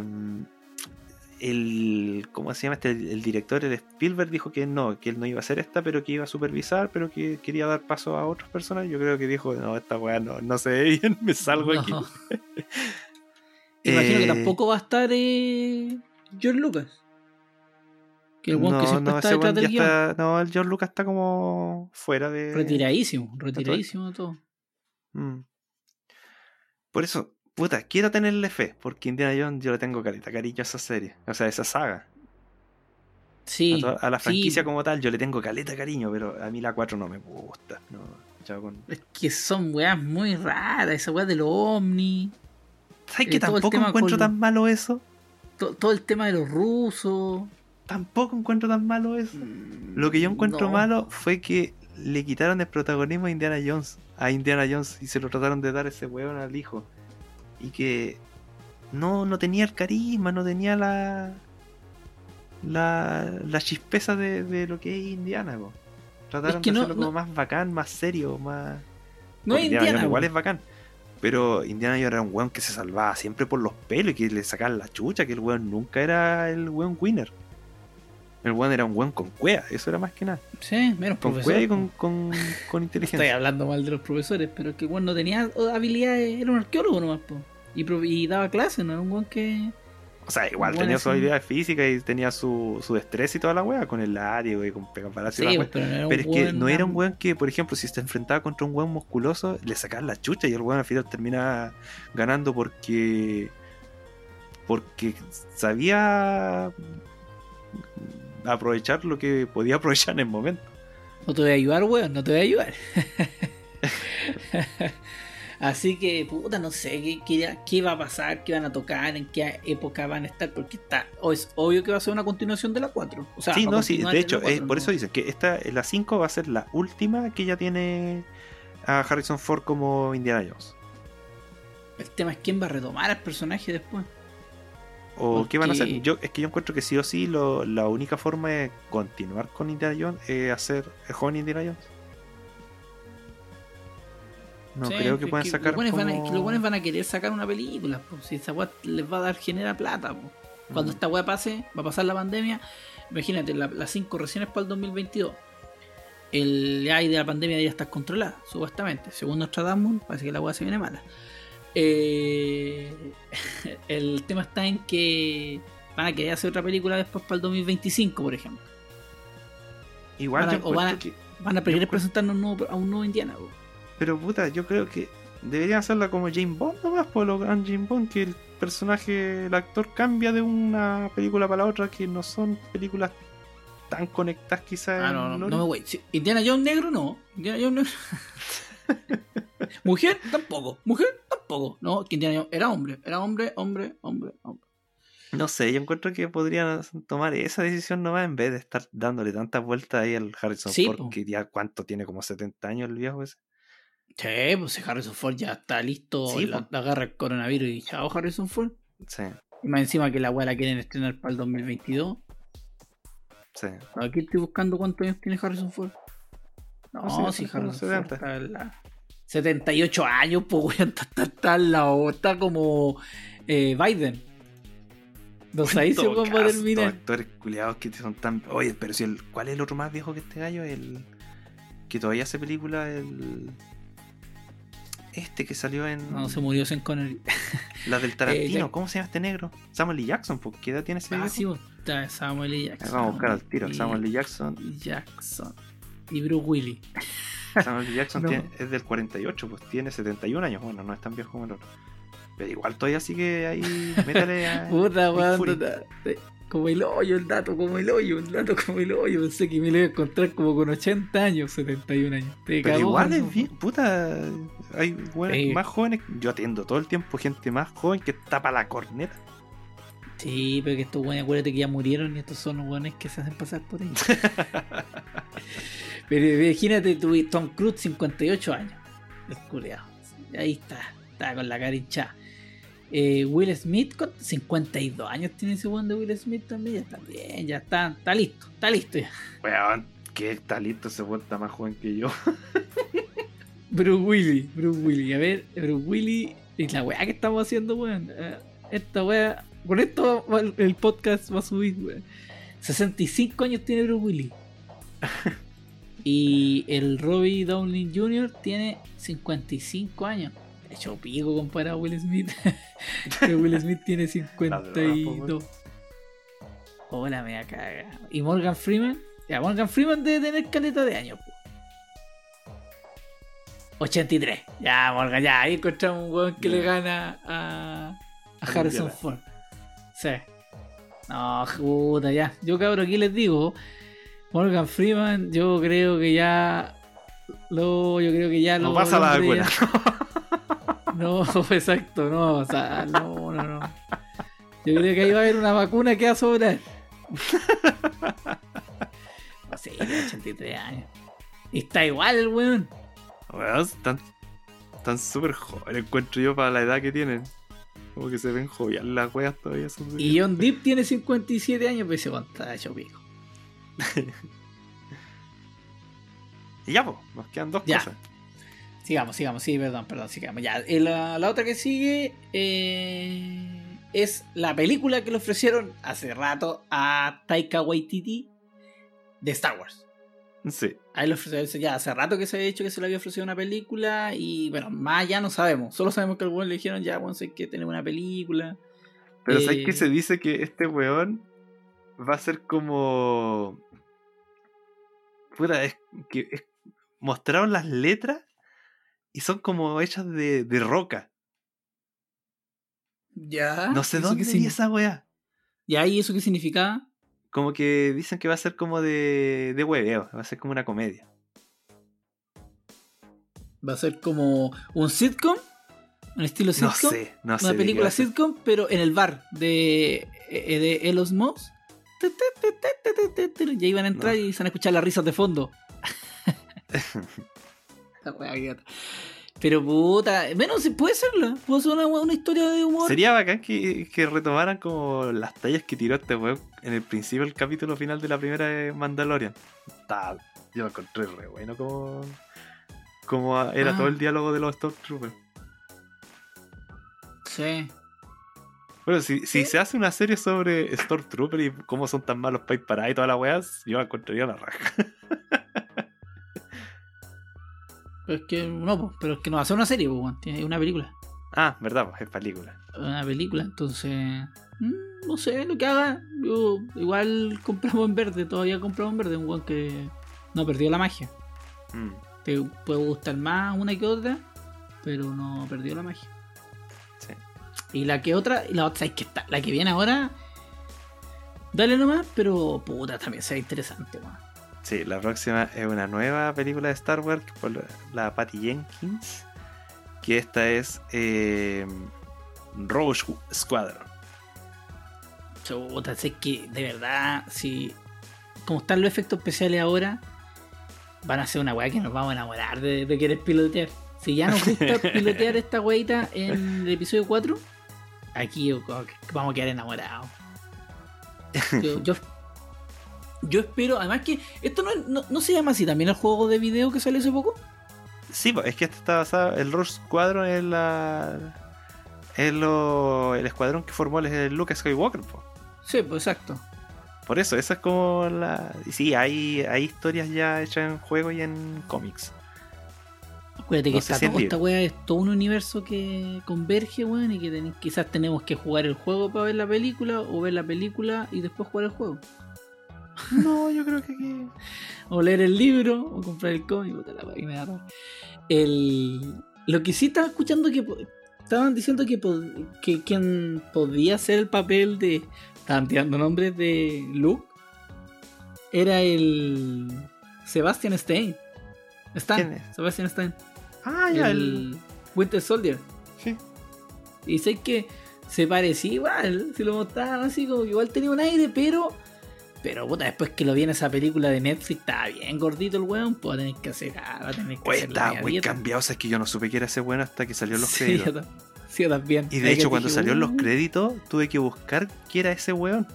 el ¿cómo se llama este? El, el director, el Spielberg, dijo que no, que él no iba a hacer esta, pero que iba a supervisar, pero que quería dar paso a otras personas. Yo creo que dijo, no, esta weá no, no se ve bien, me salgo no. aquí. Imagino eh, que tampoco va a estar eh, George Lucas. Que el no, que siempre no, está detrás del guión. Está, no, el George Lucas está como fuera de... Retiradísimo, retiradísimo de todo. Mm. Por eso, puta, quiero tenerle fe, porque Indiana Jones yo le tengo carita, cariño a esa serie, o sea, a esa saga. Sí. A, to- a la franquicia sí. como tal yo le tengo caleta cariño, pero a mí la cuatro no me gusta. No, con... Es que son weas muy raras, esa wea de los ovnis. ¿Sabes que eh, tampoco encuentro con... tan malo eso? To- todo el tema de los rusos. Tampoco encuentro tan malo eso. Mm, Lo que yo encuentro no. malo fue que le quitaron el protagonismo a Indiana Jones. A Indiana Jones y se lo trataron de dar ese weón al hijo. Y que no, no tenía el carisma, no tenía la la, la chispeza de, de lo que es Indiana. Po. Trataron es que de hacerlo no, como no. más bacán, más serio, más... No es Indiana. Igual es bacán. Pero Indiana Jones era un weón que se salvaba siempre por los pelos y que le sacaban la chucha, que el weón nunca era el weón winner. El weón era un weón con cueva, eso era más que nada. Sí, menos Con profesor. cueva y con, con, con inteligencia. Estoy hablando mal de los profesores, pero es que bueno, no tenía habilidades, era un arqueólogo nomás, po. Y, pro- y daba clases, no era un weón que. O sea, igual Bueno, tenía sí. su habilidad física y tenía su, su destreza y toda la wea con el látigo y con Pegapalacio y Sí, la wea. pero no era un Pero es que weón no era un am- weón que, por ejemplo, si se enfrentaba contra un weón musculoso, le sacaban la chucha y el weón al final terminaba ganando porque. Porque sabía aprovechar lo que podía aprovechar en el momento. No te voy a ayudar, weón, no te voy a ayudar. Así que, puta, no sé qué, qué, qué va a pasar, qué van a tocar, en qué época van a estar, porque está, o es obvio que va a ser una continuación de la cuatro. O sea, Sí, va a no, sí, continuar de en hecho, la cuatro, eh, por ¿no? eso dicen que esta, la cinco va a ser la última que ya tiene a Harrison Ford como Indiana Jones. El tema es quién va a retomar al personaje después. ¿O Porque- qué van a hacer? Yo, es que yo encuentro que sí o sí lo, la única forma de continuar con Indiana Jones es hacer el joven Indiana Jones. No Sí, creo que es puedan que sacar los buenos van a- como... que los buenos van a querer sacar una película, pues, si esa weá les va a dar genera plata, pues. Cuando Mm. esta weá pase, va a pasar la pandemia. Imagínate, la cinco recién es para el dos mil veintidós. El A I de la pandemia ya está controlada, supuestamente. Según Nostradamus, parece que la weá se viene mala. Eh, el tema está en que van a querer hacer otra película después para el dos mil veinticinco, por ejemplo. Igual van a- yo o van a- encuentro que... Van a querer Yo- presentarnos un nuevo- a un nuevo Indiana, pues. Pero puta, yo creo que deberían hacerla como James Bond nomás, por lo gran James Bond, que el personaje, el actor cambia de una película para la otra, que no son películas tan conectadas quizás. Ah, no, en no, lore. no me voy. Sí, Indiana Jones negro, no. Indiana Jones negro. Mujer, tampoco. Mujer, tampoco. No, que Indiana Jones era hombre. Era hombre, hombre, hombre, hombre. No sé, yo encuentro que podrían tomar esa decisión nomás en vez de estar dándole tantas vueltas ahí al Harrison Sí, Ford, po. que ya cuánto tiene, como setenta años el viejo ese. Sí, pues si Harrison Ford ya está listo. Sí, la, po. la agarra el coronavirus y chao, Harrison Ford. Sí, Y más encima que la weá la quieren estrenar para el dos mil veintidós. sí. Aquí estoy buscando cuántos años tiene Harrison Ford. No, No, sí, si son como Harrison setenta. Ford está en la... setenta y ocho años, pues weón, está, está, está, en la- está como eh, Biden. No sé si Todo cómo va a caso, terminar. todos actores culiados que son tan. Oye, pero si el. ¿Cuál es el otro más viejo que este gallo? El. Que todavía hace película, el. Este que salió en. No, se murió Sean Connery. La del Tarantino, Eh, ya- ¿cómo se llama este negro? Samuel L. Jackson, ¿por qué edad tiene ese Ah, viejo? sí, pues, está Samuel L. Jackson. Vamos a buscar al tiro. Y- Samuel L. Jackson. Jackson. Y Bruce Willis. Samuel L. Jackson No. tiene- es del cuarenta y ocho, pues tiene setenta y un años. Bueno, no es tan viejo como el otro. Pero igual todavía sigue ahí. Métale a. Puta, Nick weón. Fury. puta, eh, Como el hoyo, el dato, como el hoyo, el dato como el hoyo. Pensé que me lo iba a encontrar como con ochenta años, setenta y un años. Te Pero cagó, igual ¿no? es bien, puta. Hay weones Sí. más jóvenes. Yo atiendo todo el tiempo gente más joven que tapa la corneta. Sí, pero que estos weones, acuérdate que ya murieron y estos son los weones que se hacen pasar por ellos. Pero imagínate, tu Tom Cruise, cincuenta y ocho años. El culeado. Ahí está, está con la cara hinchada. Eh, Will Smith, con cincuenta y dos años tiene ese weón de Will Smith también. Ya está bien, ya está, está listo, está listo ya. Weón, que talito se vuelta más joven que yo. Bruce Willis, Bruce Willis, a ver, Bruce Willis, y la weá que estamos haciendo, weón. Eh, esta weá, con esto va- el podcast va a subir, weón. sesenta y cinco años tiene Bruce Willis. Y el Robbie Downey junior tiene cincuenta y cinco años. De hecho, pico comparado a Will Smith. Pero Will Smith tiene cincuenta y dos. Hola, me caga. Y Morgan Freeman, ya, Morgan Freeman debe tener caleta de años, po. ochenta y tres. Ya, Morgan, ya, ahí encontramos un weón que Ya. le gana a, a A Harrison Indiana. Ford. Sí. No, puta, ya. Yo, cabrón, aquí les digo, Morgan Freeman, yo creo que ya lo, yo creo que ya No lo pasa la hombre vacuna. ya- No, exacto, no, o sea, no, no, no. Yo creo que ahí va a haber una vacuna que va a sobrar. No sé, tiene ochenta y tres años. Y está igual el weón. Weón, están están súper jóvenes, encuentro yo, para la edad que tienen. Como que se ven jovial las weas todavía. Son Y John Depp tiene cincuenta y siete años, pero ese weón está hecho pico. Y ya, pues, nos quedan dos Ya. cosas. sigamos, sigamos, sí, perdón, perdón, sigamos. Ya, eh, la, la otra que sigue eh, es la película que le ofrecieron hace rato a Taika Waititi de Star Wars. Sí. Ahí le ofrecieron, ya hace rato que se había dicho que se le había ofrecido una película y bueno, más ya no sabemos. Solo sabemos que al weón le dijeron ya, bueno, hay que tener una película. Pero eh... ¿sabes qué se dice? Que este weón va a ser como... Puta, es que es... mostraron las letras y son como hechas de, de roca. Ya. No sé dónde vi esa weá. ¿Ya? ¿Y eso qué significaba? Como que dicen que va a ser como de, de hueveo, va a ser como una comedia. ¿Va a ser como un sitcom? ¿Un estilo sitcom? No sé, no sé. Una película sitcom, pero en el bar de, de Elos Moss. Ya iban a entrar no. Y se van a escuchar las risas de fondo. Pero puta, menos si puede serlo. Puede ser una, una historia de humor. Sería bacán que, que retomaran como las tallas que tiró este weón en el principio del capítulo final de la primera de Mandalorian. Tal, yo lo encontré re bueno como, como era ah. todo el diálogo de los Stormtroopers. Sí. Bueno, si, si ¿Sí? se hace una serie sobre Stormtroopers y cómo son tan malos para ir para ahí y todas las weas, yo la encontraría la raja. Pero es que no, pero es que no va a ser una serie, es una película. Ah, verdad, es película. Una película, entonces mmm, no sé lo que haga. Yo igual compramos en verde, todavía compramos en verde, un weón que no perdió la magia. Mm. Te puede gustar más una que otra, pero no perdió la magia. Sí. Y la que otra, y la otra es que está, la que viene ahora, dale nomás, pero puta, también será interesante, weón. Sí, la próxima es una nueva película de Star Wars por la Patty Jenkins. Que esta es eh, Rogue Squadron. Chuta, sé que de verdad, si como están los efectos especiales ahora, van a ser una weá que nos vamos a enamorar de, de querer pilotear. Si ya nos gusta pilotear esta weita en el episodio cuatro, aquí vamos a quedar enamorados. Yo, yo Yo espero, además que esto no, no, no se llama así también el juego de video que salió hace poco. Sí, es que este está basado, el Rogue Squadron es la es lo, el escuadrón que formó el Luke Skywalker, po. Sí, pues exacto. Por eso, esa es como la... Sí, hay, hay historias ya hechas en juego y en cómics. Acuérdate que no esta, todo, esta wea es todo un universo que converge, weón, y que ten, quizás tenemos que jugar el juego para ver la película, o ver la película y después jugar el juego. No, yo creo que aquí... O leer el libro, o comprar el cómic, y me da el... Lo que sí estaba escuchando que estaban diciendo que, que quien podía hacer el papel de... Estaban tirando nombres de Luke. Era el... Sebastian Stan. Stan. ¿Quién es? Sebastian Stan. Ah, ya, el... el... Winter Soldier. Sí. Y sé que se parecía igual. Si lo mostraban así, como que igual tenía un aire, pero... Pero puta, después que lo vi en esa película de Netflix, estaba bien gordito el weón, pues va a tener que hacer, va a tener que Oye, hacer estaba muy cambiado, o sea, es que yo no supe que era ese weón hasta que salió en los sí, créditos. Yo sí, yo también. Y de hecho, cuando salió en los créditos, tuve que buscar quién era ese weón.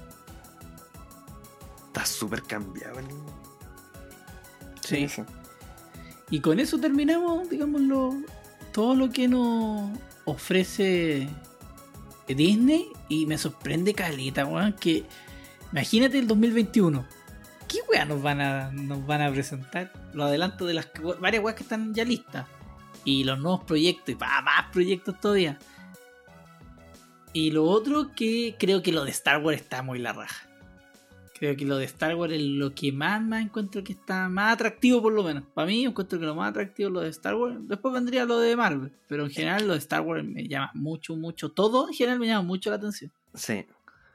Está súper cambiado. ¿Eh? Sí. sí. Y con eso terminamos, digamos, lo, todo lo que nos ofrece Disney. Y me sorprende caleta, weón, que... Imagínate el dos mil veintiuno. ¿Qué weas nos van a nos van a presentar? Los adelantos de las varias weas que están ya listas. Y los nuevos proyectos. Y para más proyectos todavía. Y lo otro que creo que lo de Star Wars está muy la raja. Creo que lo de Star Wars es lo que más, más encuentro que está más atractivo, por lo menos. Para mí, encuentro que lo más atractivo es lo de Star Wars. Después vendría lo de Marvel. Pero en general lo de Star Wars me llama mucho, mucho. Todo en general me llama mucho la atención. Sí.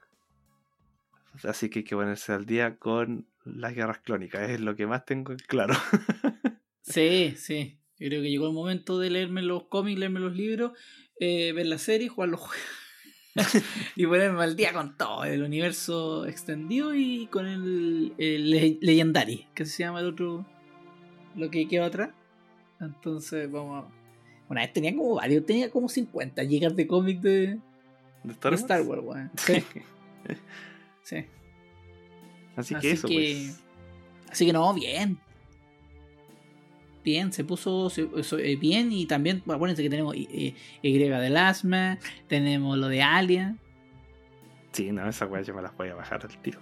Así que hay que ponerse al día con las guerras clónicas, es lo que más tengo claro. Sí, sí. Yo creo que llegó el momento de leerme los cómics, leerme los libros, eh, ver la serie, jugar los juegos y ponerme al día con todo, el universo extendido y con el, el Le- Legendary, que se llama el otro, lo que quedó atrás. Entonces, vamos a... Una vez tenía como varios, tenía como cincuenta gigas de cómics de, ¿De Star Wars? De Star Wars, bueno. Sí. Sí. Así que así eso, que, pues. Así que no, bien. bien, se puso se, eso, eh, bien. Y también, acuérdense que tenemos eh, Y de Lasma, tenemos lo de Alien. Sí, no, esa weá yo me las voy a bajar al tiro.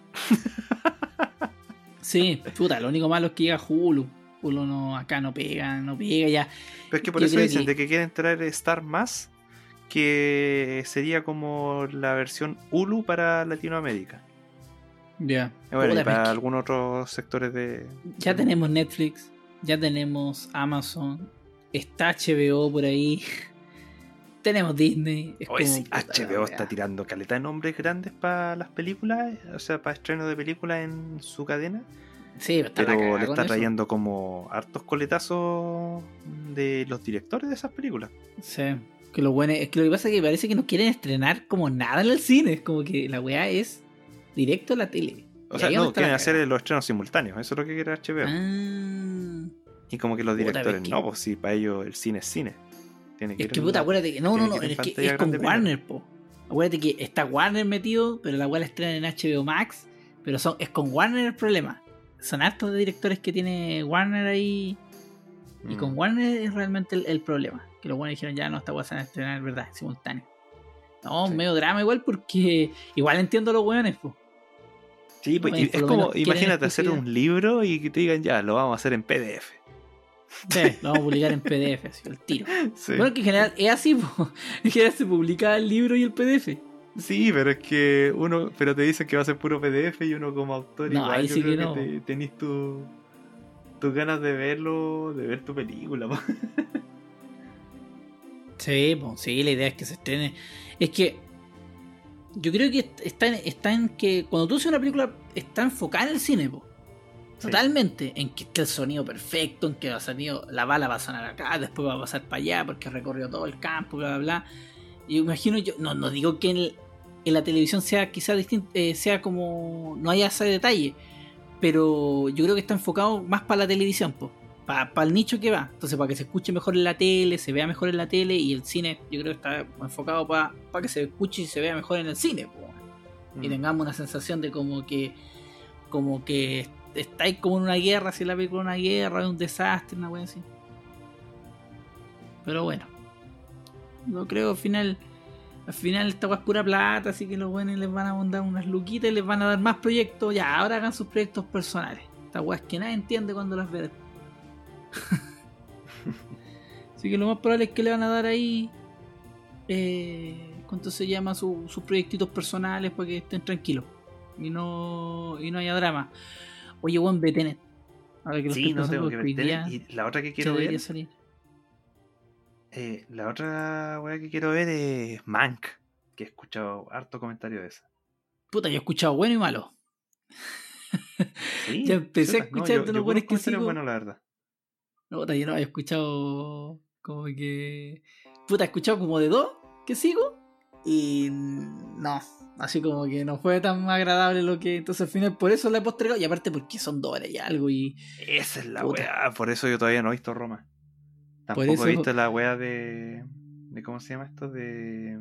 Sí, puta, lo único malo es que llega Hulu. Hulu no, acá no pega, no pega ya. Pero es que por Yo eso creo dicen que- de que quieren traer Star Más, que sería como la versión Hulu para Latinoamérica. Ya. Y bueno, Puta, y pero es para que algunos otros sectores de... ya tenemos Netflix, ya tenemos Amazon, está H B O por ahí. Tenemos Disney. Es Oye, como, sí, puta, H B la O weá. está tirando caleta de nombres grandes para las películas, o sea, para estreno de películas en su cadena. Sí, está la Pero cagada le con está eso. trayendo como hartos coletazos de los directores de esas películas. Sí. Que lo bueno es que lo que pasa es que parece que no quieren estrenar como nada en el cine. Es como que la weá es directo a la tele. O Y sea, ahí no, donde está quieren la hacer cagada. los estrenos simultáneos, eso es lo que quiere H B O. Ah. Y como que los Puta, directores, es que- no, pues sí, para ellos el cine es cine. Tiene que Es ir que en puta, la- acuérdate que. No, no, tiene no. que ir en Es que pantalla es con grande Warner, po. Acuérdate que está Warner metido, pero la weá la estrenan en H B O Max. Pero son, es con Warner el problema. Son hartos de directores que tiene Warner ahí. Y Mm. con Warner es realmente el, el problema. Que los Warner dijeron ya no, esta weá se van a estrenar, ¿verdad? Simultáneo. No, Sí. medio drama igual porque igual entiendo a los weones, po. Sí, pues, Bueno, y por es lo como, menos quieren imagínate hacer exclusividad. un libro y que te digan ya, lo vamos a hacer en P D F. Sí, lo vamos a publicar en P D F, así, el tiro. Sí. Bueno, que en general es así, po. En general se publica el libro y el P D F. Sí, pero es que uno, pero te dicen que va a ser puro P D F y uno como autor No, igual ahí yo sí creo que no. te- tenés tu, tus ganas de verlo, de ver tu película. po. Sí, pues, sí, la idea es que se estrene. Es que yo creo que está en, está en que cuando tú haces una película está enfocada en el cine, po. Sí. Totalmente, en que esté el sonido perfecto, en que el sonido, la bala va a sonar acá, después va a pasar para allá porque recorrió todo el campo, bla bla bla. Y imagino yo, no, no digo que en, el- en la televisión sea quizás distinto, eh, sea como no haya ese detalle, pero yo creo que está enfocado más para la televisión, pues, para el nicho que va. Entonces, para que se escuche mejor en la tele, se vea mejor en la tele, y el cine yo creo que está enfocado para que se escuche y se vea mejor en el cine, po. Y Mm. tengamos una sensación de como que como que estáis como en una guerra, si la película es una guerra, es un desastre, una wea así. Pero bueno, yo creo al final al final esta wea es pura plata, así que los buenos les van a mandar unas luquitas y les van a dar más proyectos. Ya, ahora hagan sus proyectos personales. Estas weas que nadie entiende cuando las ve después. Así que lo más probable es que le van a dar ahí eh, ¿cuánto se llama? Su- sus proyectitos personales para que estén tranquilos y no y no haya drama. Oye, buen B Tenet. Ahora que lo Sí, estoy no pensando, tengo que porque ver hoy día Tenet. Y la otra que se quiero debería ver, salir. eh, la otra weá que quiero ver es Mank, que he escuchado harto comentario de esa. Puta, yo he escuchado bueno y malo. Sí, Ya empecé a chuta, no, escuchar yo- de yo los puros buenos que comentarios sigo. buenos, la verdad. No, puta, yo no había escuchado como que. Puta, he escuchado como de dos que sigo. Y no, así como que no fue tan agradable lo que. Entonces al final por eso la he postergado. Y aparte porque son dos horas y algo. Y Esa es la Puta. weá, por eso yo todavía no he visto Roma. Tampoco eso- he visto la weá de, de. ¿Cómo se llama esto? De.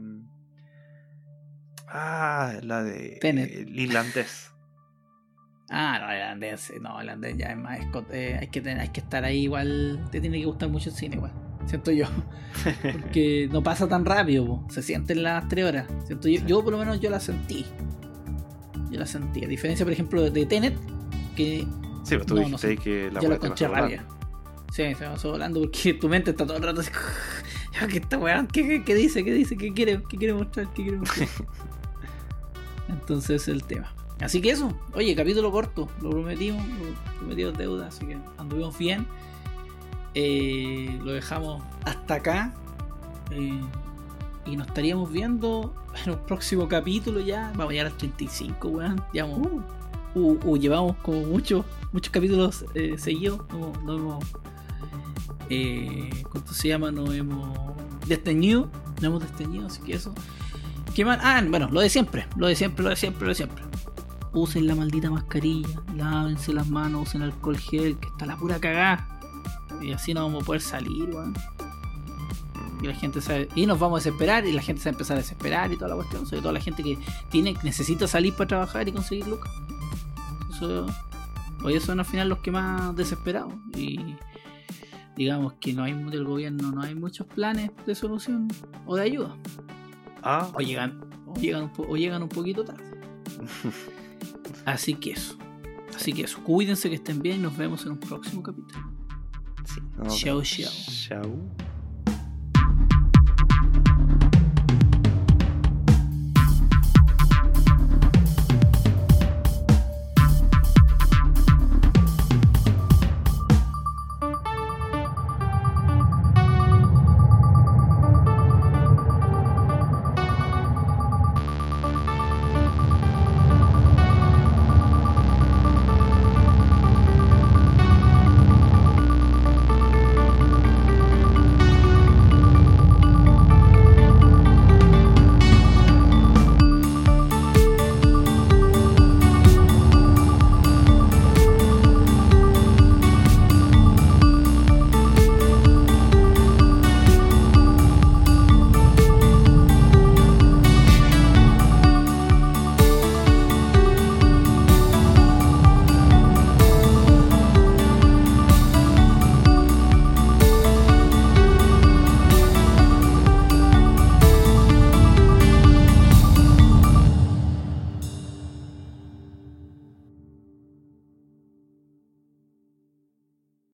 Ah, la de. Tenet. El irlandés. Ah, no, el holandés, no, el holandés ya es más escot- eh, hay que tener, hay que estar ahí igual, te tiene que gustar mucho el cine igual, siento yo, porque no pasa tan rápido, po. Se sienten las tres horas, siento yo, Sí. yo por lo menos yo la sentí, yo la sentí, a diferencia por ejemplo de Tenet, que Sí, pero tú No, no dijiste sé. ahí que la yo la weá te encontré pasó rabia, sí, se me pasó volando porque tu mente está todo el rato así, ya que esta weá, ¿qué, qué, qué dice? ¿Qué dice? ¿Qué quiere? ¿Qué quiere mostrar? ¿Qué quiere mostrar? Entonces el tema. Así que eso, oye, capítulo corto, lo prometimos, lo prometimos deuda, así que anduvimos bien. Eh, lo dejamos hasta acá. Eh, y nos estaríamos viendo en un próximo capítulo ya. Vamos a llegar al treinta y cinco, weón. Llevamos, uh, uh, llevamos como muchos muchos capítulos eh, seguidos. No, no hemos. Eh, ¿Cuánto se llama? No hemos desteñido. No hemos desteñido, así que eso. ¿Qué más? Ah, bueno, lo de siempre, lo de siempre, lo de siempre, lo de siempre. Usen la maldita mascarilla, lávense las manos, usen alcohol gel, que está la pura cagada. Y así no vamos a poder salir, weón. Y la gente sabe, y nos vamos a desesperar, y la gente se va a empezar a desesperar y toda la cuestión, sobre todo la gente que tiene, necesita salir para trabajar y conseguir lucas. Eso, hoy son al final los que más desesperados. Y digamos que no hay del gobierno, no hay muchos planes de solución o de ayuda. Ah. O llegan, o llegan, un, po- o llegan un poquito tarde. Así que eso. Así que eso. Cuídense, que estén bien y nos vemos en un próximo capítulo. Sí, no, Chao, no. chao. Chao.